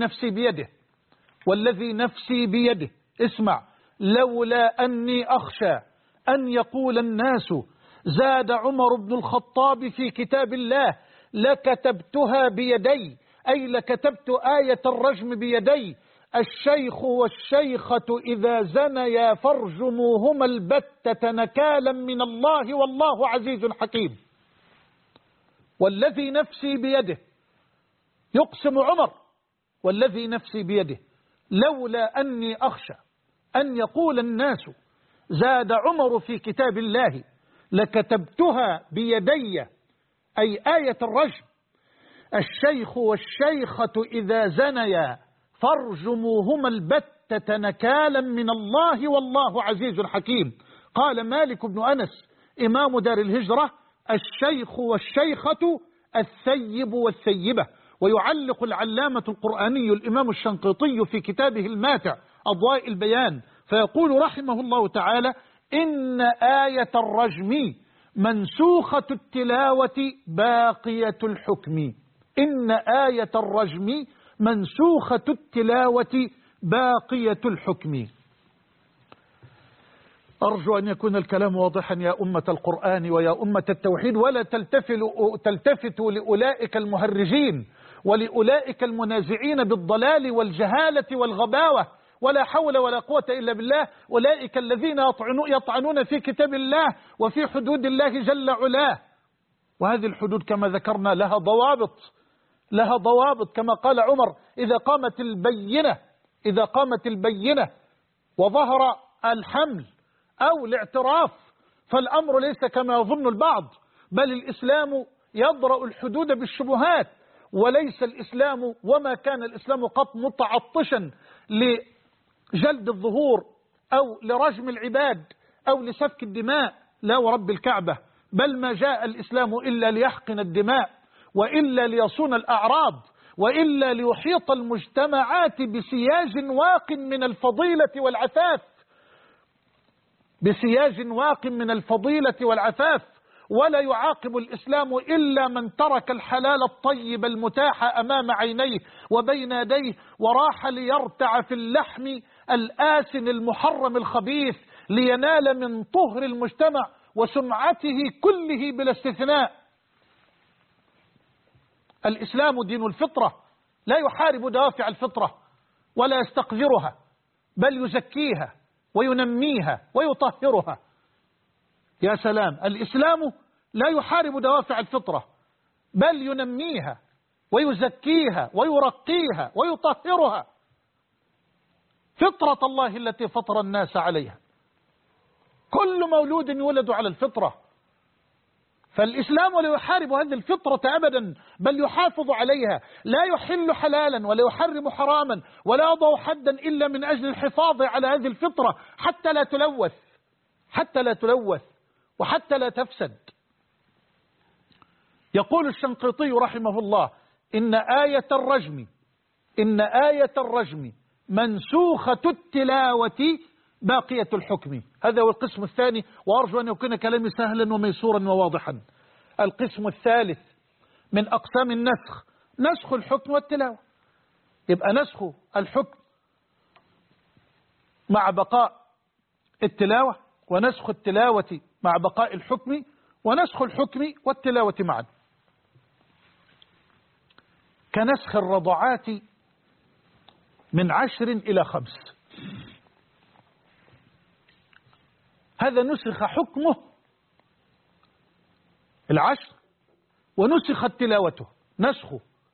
نفسي بيده اسمع: لولا أني أخشى أن يقول الناس زاد عمر بن الخطاب في كتاب الله لكتبتها بيدي، أي لكتبت آية الرجم بيدي: الشيخ والشيخة إذا زنيا فارجموهما البتة نكالا من الله والله عزيز حكيم. والذي نفسي بيده، يقسم عمر: والذي نفسي بيده لولا أني أخشى أن يقول الناس زاد عمر في كتاب الله لكتبتها بيدي، أي آية الرجم: الشيخ والشيخة إذا زنيا فارجموهما البتة نكالا من الله والله عزيز حكيم. قال مالك بن أنس إمام دار الهجرة: الشيخ والشيخة الثيب والثيبة. ويعلق العلامة القرآني الإمام الشنقيطي في كتابه الماتع أضواء البيان فيقول رحمه الله تعالى: إن آية الرجم منسوخة التلاوة باقية الحكم. إن آية الرجم منسوخة التلاوة باقية الحكم. أرجو أن يكون الكلام واضحا يا أمة القرآن ويا أمة التوحيد، ولا تلتفتوا لأولئك المهرجين ولأولئك المنازعين بالضلال والجهالة والغباوة. ولا حول ولا قوة إلا بالله. أولئك الذين يطعنون في كتاب الله وفي حدود الله جل علاه. وهذه الحدود كما ذكرنا لها ضوابط كما قال عمر: إذا قامت البينة وظهر الحمل أو الاعتراف فالأمر ليس كما يظن البعض، بل الإسلام يضرأ الحدود بالشبهات، وليس الإسلام وما كان الإسلام قط متعطشا لجلد الظهور أو لرجم العباد أو لسفك الدماء، لا ورب الكعبة، بل ما جاء الإسلام إلا ليحقن الدماء، وإلا ليصون الأعراض، وإلا ليحيط المجتمعات بسياج واق من الفضيلة والعفاف، ولا يعاقب الإسلام إلا من ترك الحلال الطيب المتاح أمام عينيه وبين يديه وراح ليرتع في اللحم الآسن المحرم الخبيث لينال من طهر المجتمع وسمعته كله بلا استثناء. الإسلام دين الفطرة، لا يحارب دوافع الفطرة ولا يستقذرها، بل يزكيها وينميها ويطهرها. يا سلام، الإسلام لا يحارب دوافع الفطرة بل ينميها ويزكيها ويرقيها ويطهرها. فطرة الله التي فطر الناس عليها، كل مولود يولد على الفطرة. فالإسلام لا يحارب هذه الفطرة أبدا، بل يحافظ عليها، لا يحل حلالا ولا يحرم حراما ولا يضع حدا إلا من أجل الحفاظ على هذه الفطرة حتى لا تلوث وحتى لا تفسد. يقول الشنقيطي رحمه الله: إن آية الرجم منسوخة التلاوة باقية الحكم. هذا هو القسم الثاني، وأرجو أن يكون كلامي سهلا وميسورا وواضحا. القسم الثالث من أقسام النسخ نسخ الحكم والتلاوة. يبقى نسخ الحكم مع بقاء التلاوة، ونسخ التلاوة مع بقاء الحكم، ونسخ الحكم والتلاوة معا. كنسخ الرضعات من 10 إلى 5. هذا نسخ حكمه 10 ونسخت تلاوته. نسخ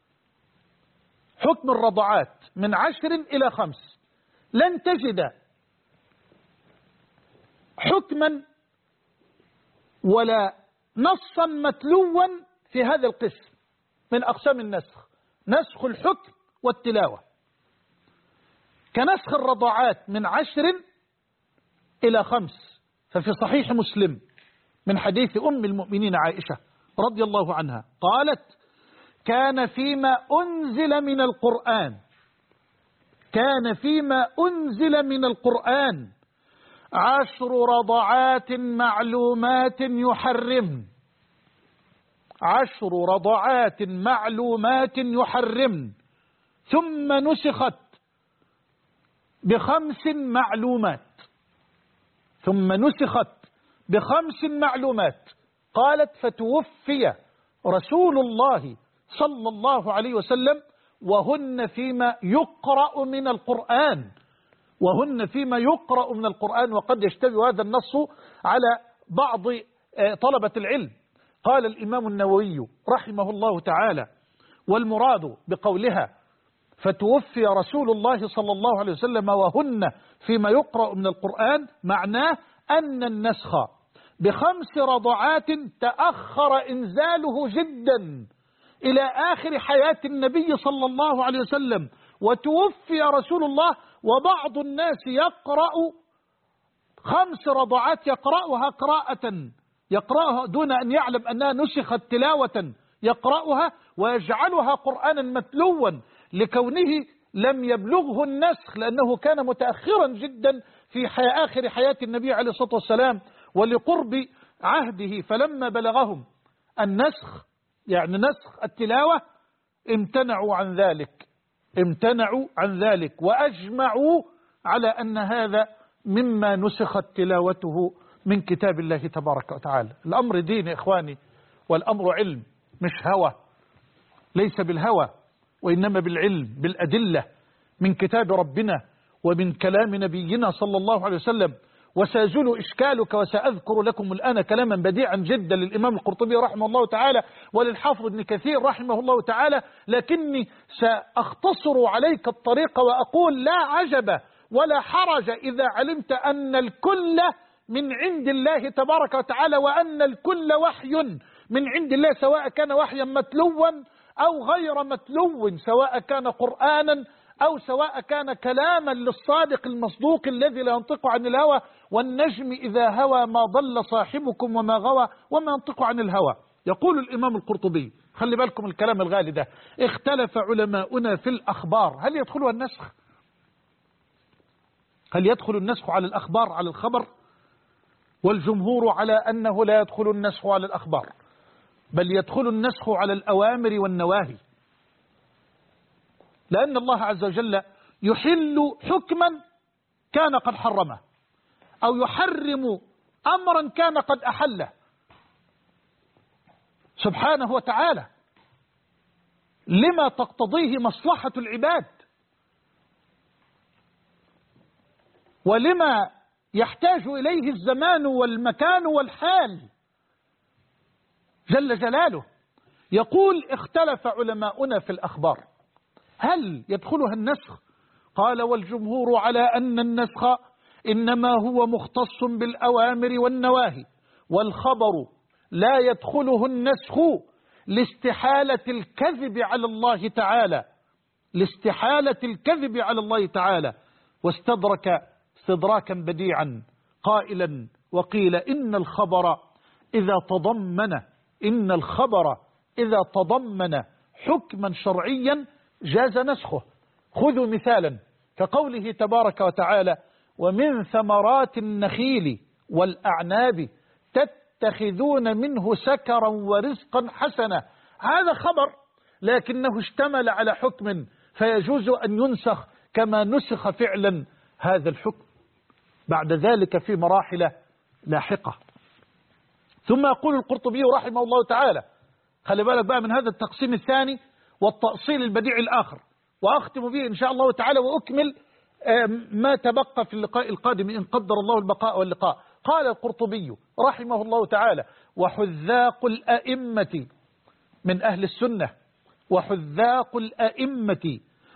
حكم الرضعات من 10 إلى 5 لن تجد حكما ولا نصا متلوا في هذا القسم من أقسام النسخ، نسخ الحكم والتلاوة. كنسخ الرضعات من 10 إلى 5، ففي صحيح مسلم من حديث أم المؤمنين عائشة رضي الله عنها قالت: كان فيما أنزل من القرآن 10 رضعات معلومات يحرم، 10 رضعات معلومات يحرم، ثم نسخت ب5 معلومات. قالت: فتوفي رسول الله صلى الله عليه وسلم وهن فيما يقرأ من القرآن، وقد يشتبه هذا النص على بعض طلبة العلم. قال الإمام النووي رحمه الله تعالى: والمراد بقولها فتوفي رسول الله صلى الله عليه وسلم وهن فيما يقرأ من القرآن معناه أن النسخ ب5 رضعات تأخر إنزاله جدا إلى آخر حياة النبي صلى الله عليه وسلم، وتوفي رسول الله وبعض الناس يقرأ 5 رضعات يقرأها دون أن يعلم أنها نسخت تلاوة، يقرأها ويجعلها قرآنا متلوا لكونه لم يبلغه النسخ، لأنه كان متأخرا جدا في آخر حياة النبي عليه الصلاة والسلام ولقرب عهده. فلما بلغهم النسخ يعني نسخ التلاوة امتنعوا عن ذلك وأجمعوا على أن هذا مما نسخت تلاوته من كتاب الله تبارك وتعالى. الأمر دين يا إخواني، والأمر علم مش هوى، ليس بالهوى وإنما بالعلم بالأدلة من كتاب ربنا ومن كلام نبينا صلى الله عليه وسلم. وسيزول إشكالك، وسأذكر لكم الآن كلاما بديعا جدا للإمام القرطبي رحمه الله تعالى وللحافظ ابن كثير رحمه الله تعالى، لكني سأختصر عليك الطريق وأقول: لا عجب ولا حرج إذا علمت أن الكل من عند الله تبارك وتعالى، وأن الكل وحي من عند الله، سواء كان وحيا متلوا أو غير متلو، سواء كان قرآنا أو سواء كان كلاما للصادق المصدوق الذي لا ينطق عن الهوى. والنجم إذا هوى ما ضل صاحبكم وما غوى وما ينطق عن الهوى. يقول الإمام القرطبي، خلي بالكم الكلام الغالي ده: اختلف علماؤنا في الأخبار، هل يدخلها النسخ؟ هل يدخل النسخ على الأخبار على الخبر؟ والجمهور على أنه لا يدخل النسخ على الأخبار، بل يدخل النسخ على الأوامر والنواهي، لأن الله عز وجل يحل حكما كان قد حرمه، أو يحرم أمرا كان قد أحله سبحانه وتعالى لما تقتضيه مصلحة العباد، ولما يحتاج إليه الزمان والمكان والحال جل جلاله. يقول: اختلف علماؤنا في الأخبار، هل يدخلها النسخ؟ قال: والجمهور على أن النسخ إنما هو مختص بالأوامر والنواهي، والخبر لا يدخله النسخ لاستحالة الكذب على الله تعالى، واستدرك استدراكا بديعا قائلا وقيل: إن الخبر إذا تضمن حكما شرعيا جاز نسخه. خذوا مثالا كقوله تبارك وتعالى: ومن ثمرات النخيل والأعناب تتخذون منه سكرا ورزقا حسنا. هذا خبر لكنه اشتمل على حكم فيجوز أن ينسخ كما نسخ فعلا هذا الحكم بعد ذلك في مراحل لاحقة. ثم يقول القرطبي رحمه الله تعالى، خلي بالك بقى من هذا التقسيم الثاني والتأصيل البديع الآخر، وأختم به إن شاء الله تعالى وأكمل ما تبقى في اللقاء القادم إن قدر الله البقاء واللقاء. قال القرطبي رحمه الله تعالى: وحذاق الأئمة من أهل السنة وحذاق الأئمة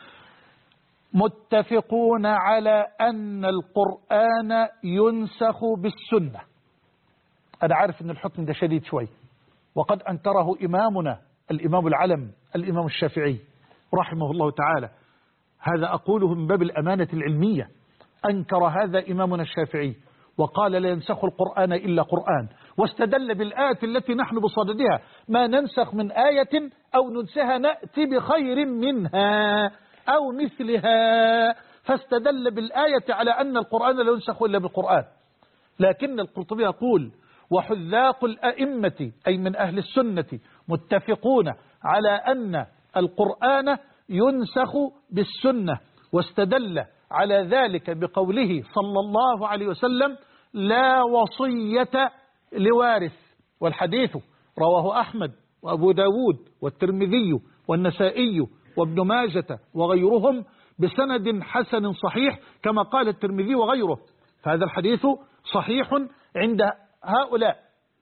متفقون على أن القرآن ينسخ بالسنة. أنا عارف أن الحكم ده شديد شوي، وقد أنكره إمامنا الإمام العلم الإمام الشافعي رحمه الله تعالى. هذا أقوله من باب الأمانة العلمية. أنكر هذا إمامنا الشافعي وقال لا ينسخ القرآن إلا قرآن، واستدل بالآية التي نحن بصددها: ما ننسخ من آية أو ننسها نأتي بخير منها أو مثلها، فاستدل بالآية على أن القرآن لا ينسخ إلا بالقرآن. لكن القرطبي يقول: وحذاق الأئمة أي من أهل السنة متفقون على أن القرآن ينسخ بالسنة، واستدل على ذلك بقوله صلى الله عليه وسلم: لا وصية لوارث. والحديث رواه أحمد وأبو داود والترمذي والنسائي وابن ماجة وغيرهم بسند حسن صحيح كما قال الترمذي وغيره، فهذا الحديث صحيح عند هؤلاء.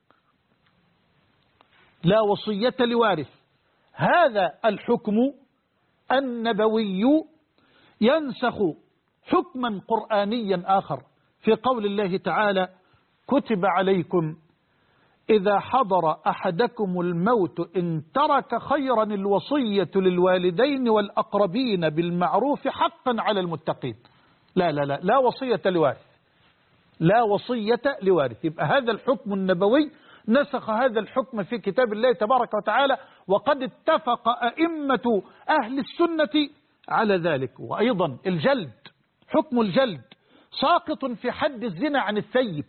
لا وصية لوارث. هذا الحكم النبوي ينسخ حكما قرآنيا آخر في قول الله تعالى: كتب عليكم إذا حضر أحدكم الموت إن ترك خيرا الوصية للوالدين والأقربين بالمعروف حقا على المتقين. لا وصية لوارث، لا وصية لوارث. يبقى هذا الحكم النبوي نسخ هذا الحكم في كتاب الله تبارك وتعالى، وقد اتفق أئمة أهل السنة على ذلك. وأيضا الجلد، حكم الجلد ساقط في حد الزنا عن الثيب،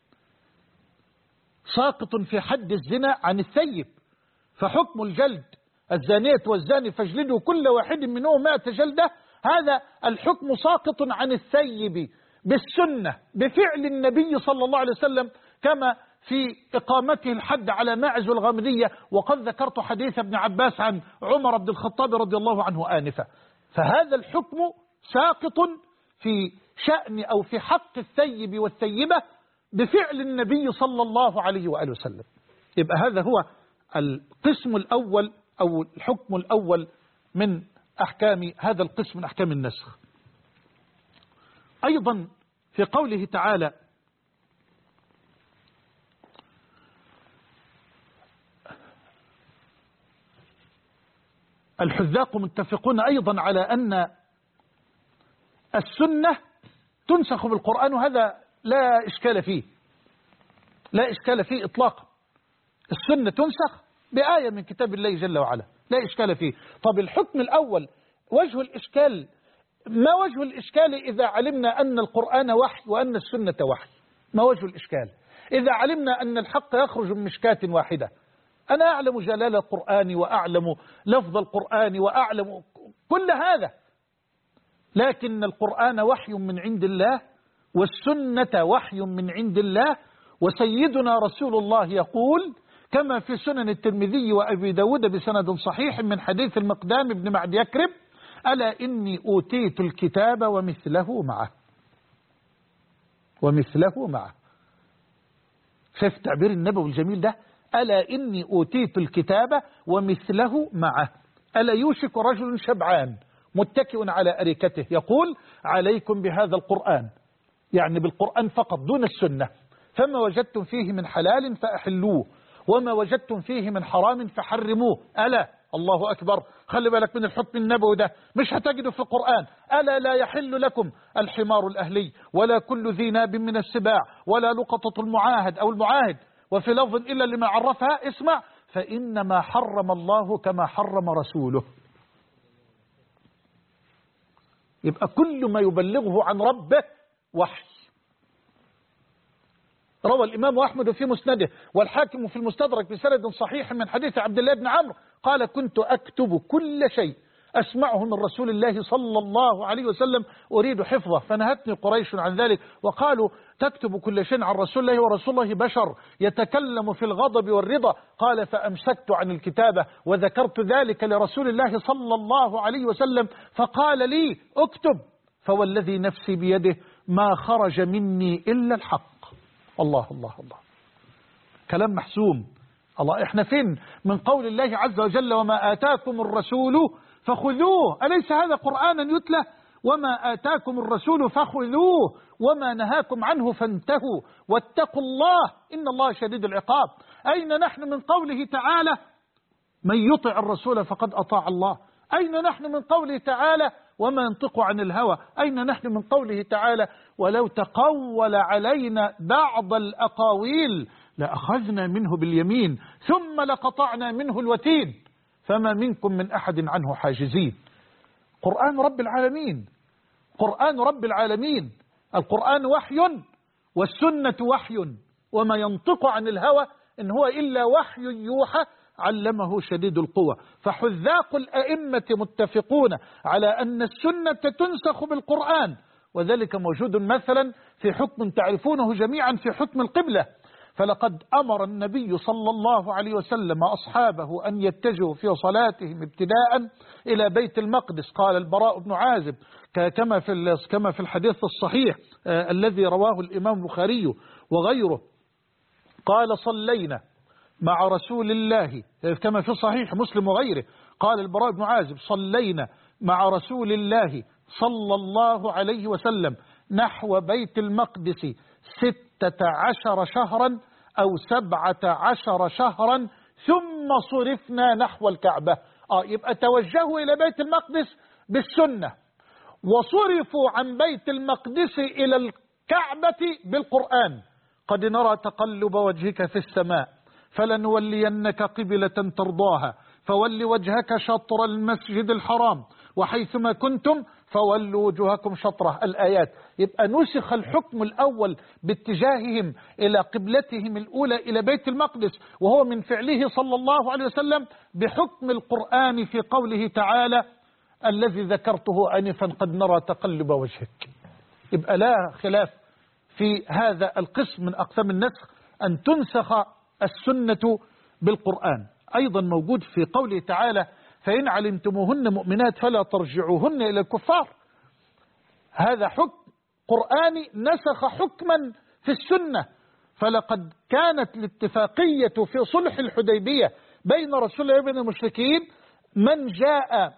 ساقط في حد الزنا عن الثيب. فحكم الجلد: الزانية والزاني فاجلدوا كل واحد منهم 100 جلدة. هذا الحكم ساقط عن الثيب بالسنة بفعل النبي صلى الله عليه وسلم، كما في إقامته الحد على ماعز والغامدية. وقد ذكرت حديث ابن عباس عن عمر بن الخطاب رضي الله عنه آنفا. فهذا الحكم ساقط في شأن أو في حق الثيب والثيبة بفعل النبي صلى الله عليه وآله وسلم. يبقى هذا هو القسم الأول أو الحكم الأول من أحكام هذا القسم من أحكام النسخ. أيضا في قوله تعالى: الحذاق متفقون أيضا على أن السنة تنسخ بالقرآن، وهذا لا إشكال فيه، لا إشكال فيه إطلاقا. السنة تنسخ بآية من كتاب الله جل وعلا، لا إشكال فيه. طب الحكم الأول وجه الإشكال، ما وجه الإشكال إذا علمنا أن القرآن وحي وأن السنة وحي؟ ما وجه الإشكال إذا علمنا أن الحق يخرج من مشكاة واحدة؟ أنا أعلم جلال القرآن وأعلم لفظ القرآن وأعلم كل هذا، لكن القرآن وحي من عند الله والسنة وحي من عند الله. وسيدنا رسول الله يقول كما في سنن الترمذي وأبي داود بسند صحيح من حديث المقدام بن معد يكرب: ألا إني أوتيت الكتاب ومثله معه. ومثله معه. شايف تعبير النبوي الجميل ده؟ ألا إني أوتيت الكتاب ومثله معه. ألا يوشك رجل شبعان متكئ على أريكته يقول: عليكم بهذا القرآن، يعني بالقرآن فقط دون السنة، فما وجدتم فيه من حلال فأحلوه وما وجدتم فيه من حرام فحرموه. ألا الله أكبر، خلي بالك من الحكم النبوي ده، مش هتجده في القرآن. ألا لا يحل لكم الحمار الأهلي ولا كل ذي ناب من السباع ولا لقطة المعاهد أو المعاهد، وفي لفظ إلا لما عرفها. اسمع: فإنما حرم الله كما حرم رسوله. يبقى كل ما يبلغه عن ربه وحي. روى الإمام أحمد في مسنده والحاكم في المستدرك بسند صحيح من حديث عبد الله بن عمرو قال: كنت أكتب كل شيء أسمعه من رسول الله صلى الله عليه وسلم أريد حفظه، فنهتني قريش عن ذلك وقالوا: تكتب كل شيء عن رسول الله ورسول الله بشر يتكلم في الغضب والرضا. قال: فأمسكت عن الكتابة وذكرت ذلك لرسول الله صلى الله عليه وسلم فقال لي: اكتب، فوالذي نفسي بيده ما خرج مني إلا الحق. الله الله الله، كلام محسوم. الله، احنا فين من قول الله عز وجل: وما آتاكم الرسول فخذوه؟ أليس هذا قرآنا يتلى؟ وما آتاكم الرسول فخذوه وما نهاكم عنه فانتهوا واتقوا الله إن الله شديد العقاب. أين نحن من قوله تعالى: من يطع الرسول فقد أطاع الله؟ أين نحن من قوله تعالى: وما ينطق عن الهوى؟ أين نحن من قوله تعالى: ولو تقول علينا بعض الأقاويل لأخذنا منه باليمين ثم لقطعنا منه الوتين فما منكم من أحد عنه حاجزين. قرآن رب العالمين، قرآن رب العالمين. القرآن وحي والسنة وحي وما ينطق عن الهوى إن هو إلا وحي يوحى علمه شديد القوى. فحذاق الأئمة متفقون على أن السنة تنسخ بالقرآن، وذلك موجود مثلا في حكم تعرفونه جميعا في حكم القبلة. فلقد أمر النبي صلى الله عليه وسلم أصحابه أن يتجهوا في صلاتهم ابتداء إلى بيت المقدس. قال البراء بن عازب كما في الحديث الصحيح الذي رواه الإمام البخاري وغيره، قال: صلينا مع رسول الله، كما في صحيح مسلم وغيره، قال البراء بن عازب: صلينا مع رسول الله صلى الله عليه وسلم نحو بيت المقدس 16 شهرا أو 17 شهرا ثم صرفنا نحو الكعبة. يبقى توجهوا إلى بيت المقدس بالسنة وصرفوا عن بيت المقدس إلى الكعبة بالقرآن. قد نرى تقلب وجهك في السماء فلنولينك قبلة ترضاها فول وجهك شطر المسجد الحرام وحيثما كنتم فولوا وجوهكم شطره. الآيات. يبقى نسخ الحكم الأول باتجاههم إلى قبلتهم الأولى إلى بيت المقدس، وهو من فعله صلى الله عليه وسلم بحكم القرآن في قوله تعالى: الذي ذكرته آنفا قد نرى تقلب وجهك. يبقى لا خلاف في هذا القسم من أقسام النسخ أن تنسخ السنة بالقرآن. أيضا موجود في قوله تعالى: فإن علمتموهن مؤمنات فلا ترجعوهن إلى الكفار. هذا حكم قرآني نسخ حكما في السنة. فلقد كانت الاتفاقية في صلح الحديبية بين رسول الله وبين المشركين، من جاء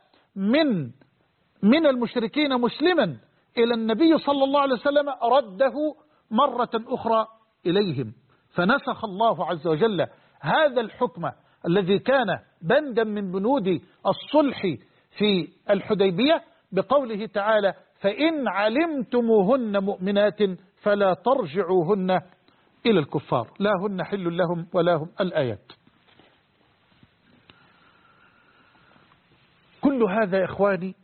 من المشركين مسلما إلى النبي صلى الله عليه وسلم رده مرة أخرى إليهم. فنسخ الله عز وجل هذا الحكم الذي كان بندا من بنود الصلح في الحديبية بقوله تعالى: فإن علمتموهن مؤمنات فلا ترجعوهن إلى الكفار لا هن حل لهم ولا هم. الآيات. كل هذا يا إخواني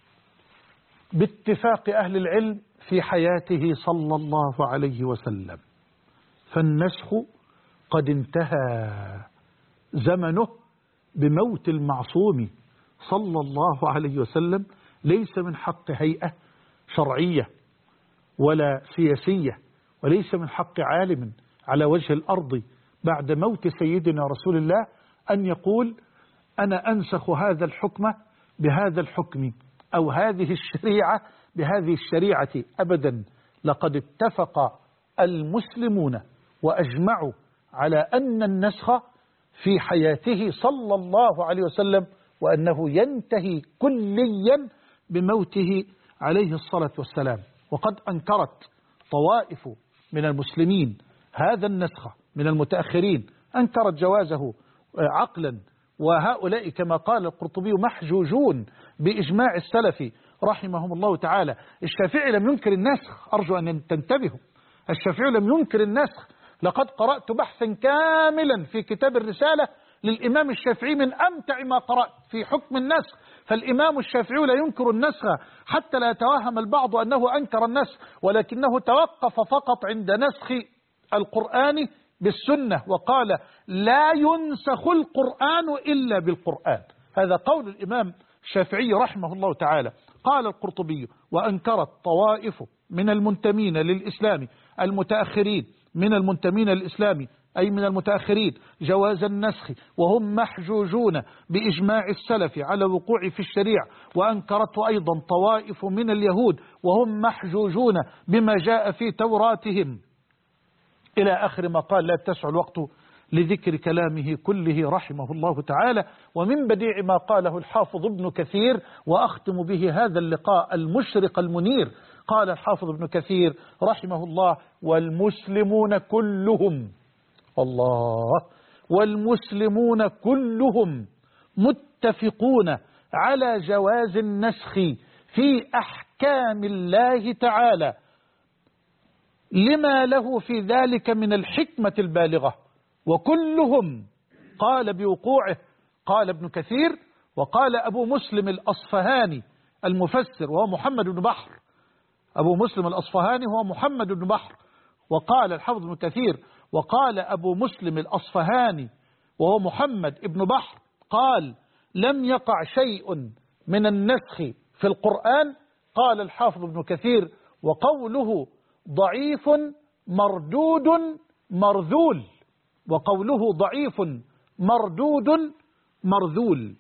باتفاق أهل العلم في حياته صلى الله عليه وسلم. فالنسخ قد انتهى زمنه بموت المعصوم صلى الله عليه وسلم. ليس من حق هيئة شرعية ولا سياسية، وليس من حق عالم على وجه الأرض بعد موت سيدنا رسول الله أن يقول: أنا أنسخ هذا الحكم بهذا الحكم أو هذه الشريعة بهذه الشريعة. أبدا. لقد اتفق المسلمون وأجمعوا على أن النسخ في حياته صلى الله عليه وسلم، وأنه ينتهي كليا بموته عليه الصلاة والسلام. وقد أنكرت طوائف من المسلمين هذا النسخ من المتأخرين، أنكرت جوازه عقلا، وهؤلاء كما قال القرطبي محجوجون بإجماع السلف رحمهم الله تعالى. الشافعي لم ينكر النسخ، أرجو أن تنتبهوا. الشافعي لم ينكر النسخ. لقد قرأت بحثا كاملا في كتاب الرسالة للإمام الشافعي من أمتع ما قرأت في حكم النسخ. فالإمام الشافعي لا ينكر النسخ، حتى لا يتوهم البعض أنه أنكر النسخ، ولكنه توقف فقط عند نسخ القرآن بالسنة، وقال لا ينسخ القرآن إلا بالقرآن. هذا قول الإمام الشافعي رحمه الله تعالى. قال القرطبي: وأنكرت طوائف من المنتمين للإسلام المتأخرين من المنتمين للإسلام أي من المتأخرين جواز النسخ وهم محجوجون بإجماع السلف على وقوع في الشريعة، وأنكرته أيضا طوائف من اليهود وهم محجوجون بما جاء في توراتهم، إلى آخر ما قال. لا يتسع الوقت لذكر كلامه كله رحمه الله تعالى. ومن بديع ما قاله الحافظ ابن كثير، وأختم به هذا اللقاء المشرق المنير، قال الحافظ ابن كثير رحمه الله: والمسلمون كلهم، الله، والمسلمون كلهم متفقون على جواز النسخ في أحكام الله تعالى لما له في ذلك من الحكمة البالغة، وكلهم قال بوقوعه. قال ابن كثير وقال أبو مسلم الأصفهاني المفسر وهو محمد بن بحر، أبو مسلم الأصفهاني هو محمد بن بحر، وقال الحافظ ابن كثير وقال أبو مسلم الأصفهاني وهو محمد بن بحر، قال: لم يقع شيء من النسخ في القرآن. قال الحافظ ابن كثير: وقوله ضعيف مردود مرذول، وقوله ضعيف مردود مرذول.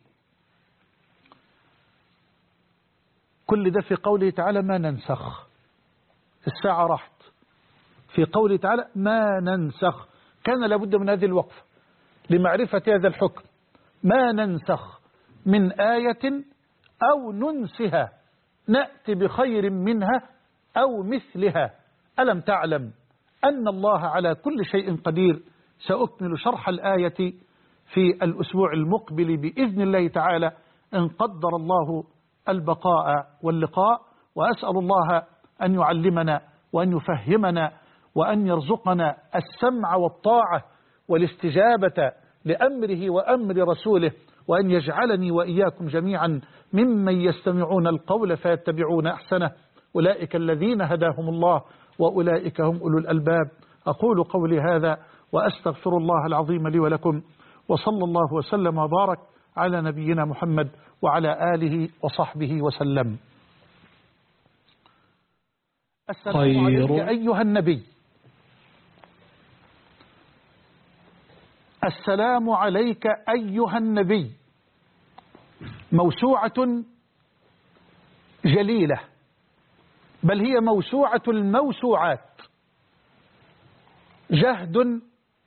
كل ده في قوله تعالى ما ننسخ. الساعة راحت في قوله تعالى ما ننسخ، كان لابد من هذه الوقفة لمعرفة هذا الحكم. ما ننسخ من آية أو ننسها نأتي بخير منها أو مثلها. ألم تعلم أن الله على كل شيء قدير؟ سأكمل شرح الآية في الأسبوع المقبل بإذن الله تعالى إن قدر الله البقاء واللقاء. وأسأل الله أن يعلمنا وأن يفهمنا وأن يرزقنا السمع والطاعة والاستجابة لأمره وأمر رسوله، وأن يجعلني وإياكم جميعا ممن يستمعون القول فيتبعون أحسنه. أولئك الذين هداهم الله وأولئك هم أولو الألباب. أقول قولي هذا وأستغفر الله العظيم لي ولكم، وصلى الله وسلم وبارك على نبينا محمد وعلى آله وصحبه وسلم. السلام عليك أيها النبي. السلام عليك أيها النبي. موسوعة جليلة، بل هي موسوعة الموسوعات، جهد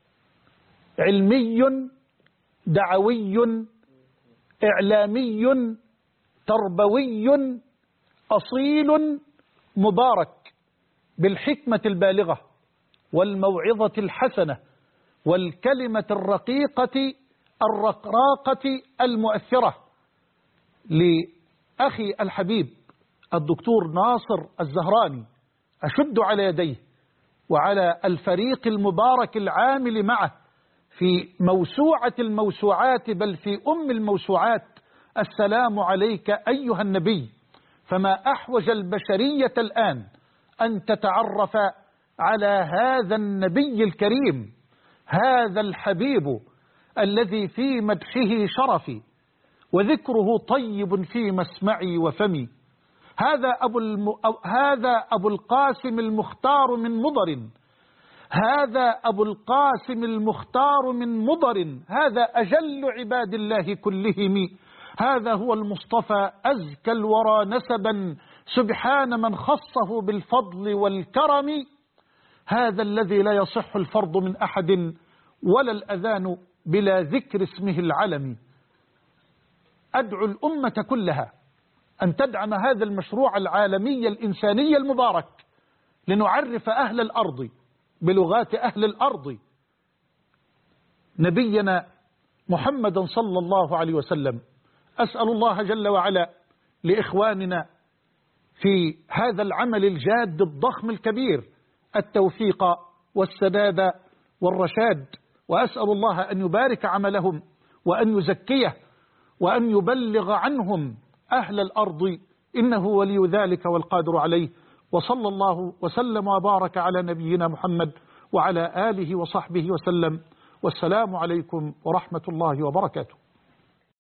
علمي دعوي إعلامي تربوي أصيل مبارك، بالحكمة البالغة والموعظة الحسنة والكلمة الرقيقة الرقراقة المؤثرة، لأخي الحبيب الدكتور ناصر الزهراني. أشد على يديه وعلى الفريق المبارك العامل معه في موسوعة الموسوعات، بل في أم الموسوعات. السلام عليك أيها النبي. فما أحوج البشرية الآن أن تتعرف على هذا النبي الكريم، هذا الحبيب الذي في مدحه شرفي وذكره طيب في مسمعي وفمي. هذا أبو القاسم المختار من مضر، هذا أبو القاسم المختار من مضر، هذا أجل عباد الله كلهم، هذا هو المصطفى أزكى الورى نسبا، سبحان من خصه بالفضل والكرم. هذا الذي لا يصح الفرض من أحد ولا الأذان بلا ذكر اسمه العلم. أدعو الأمة كلها أن تدعم هذا المشروع العالمي الإنساني المبارك، لنعرف أهل الأرض بلغات أهل الأرض نبينا محمدا صلى الله عليه وسلم. أسأل الله جل وعلا لإخواننا في هذا العمل الجاد الضخم الكبير التوفيق والسداد والرشاد، وأسأل الله أن يبارك عملهم وأن يزكيه وأن يبلغ عنهم أهل الأرض، إنه ولي ذلك والقادر عليه. وصلى الله وسلم وبارك على نبينا محمد وعلى آله وصحبه وسلم، والسلام عليكم ورحمة الله وبركاته.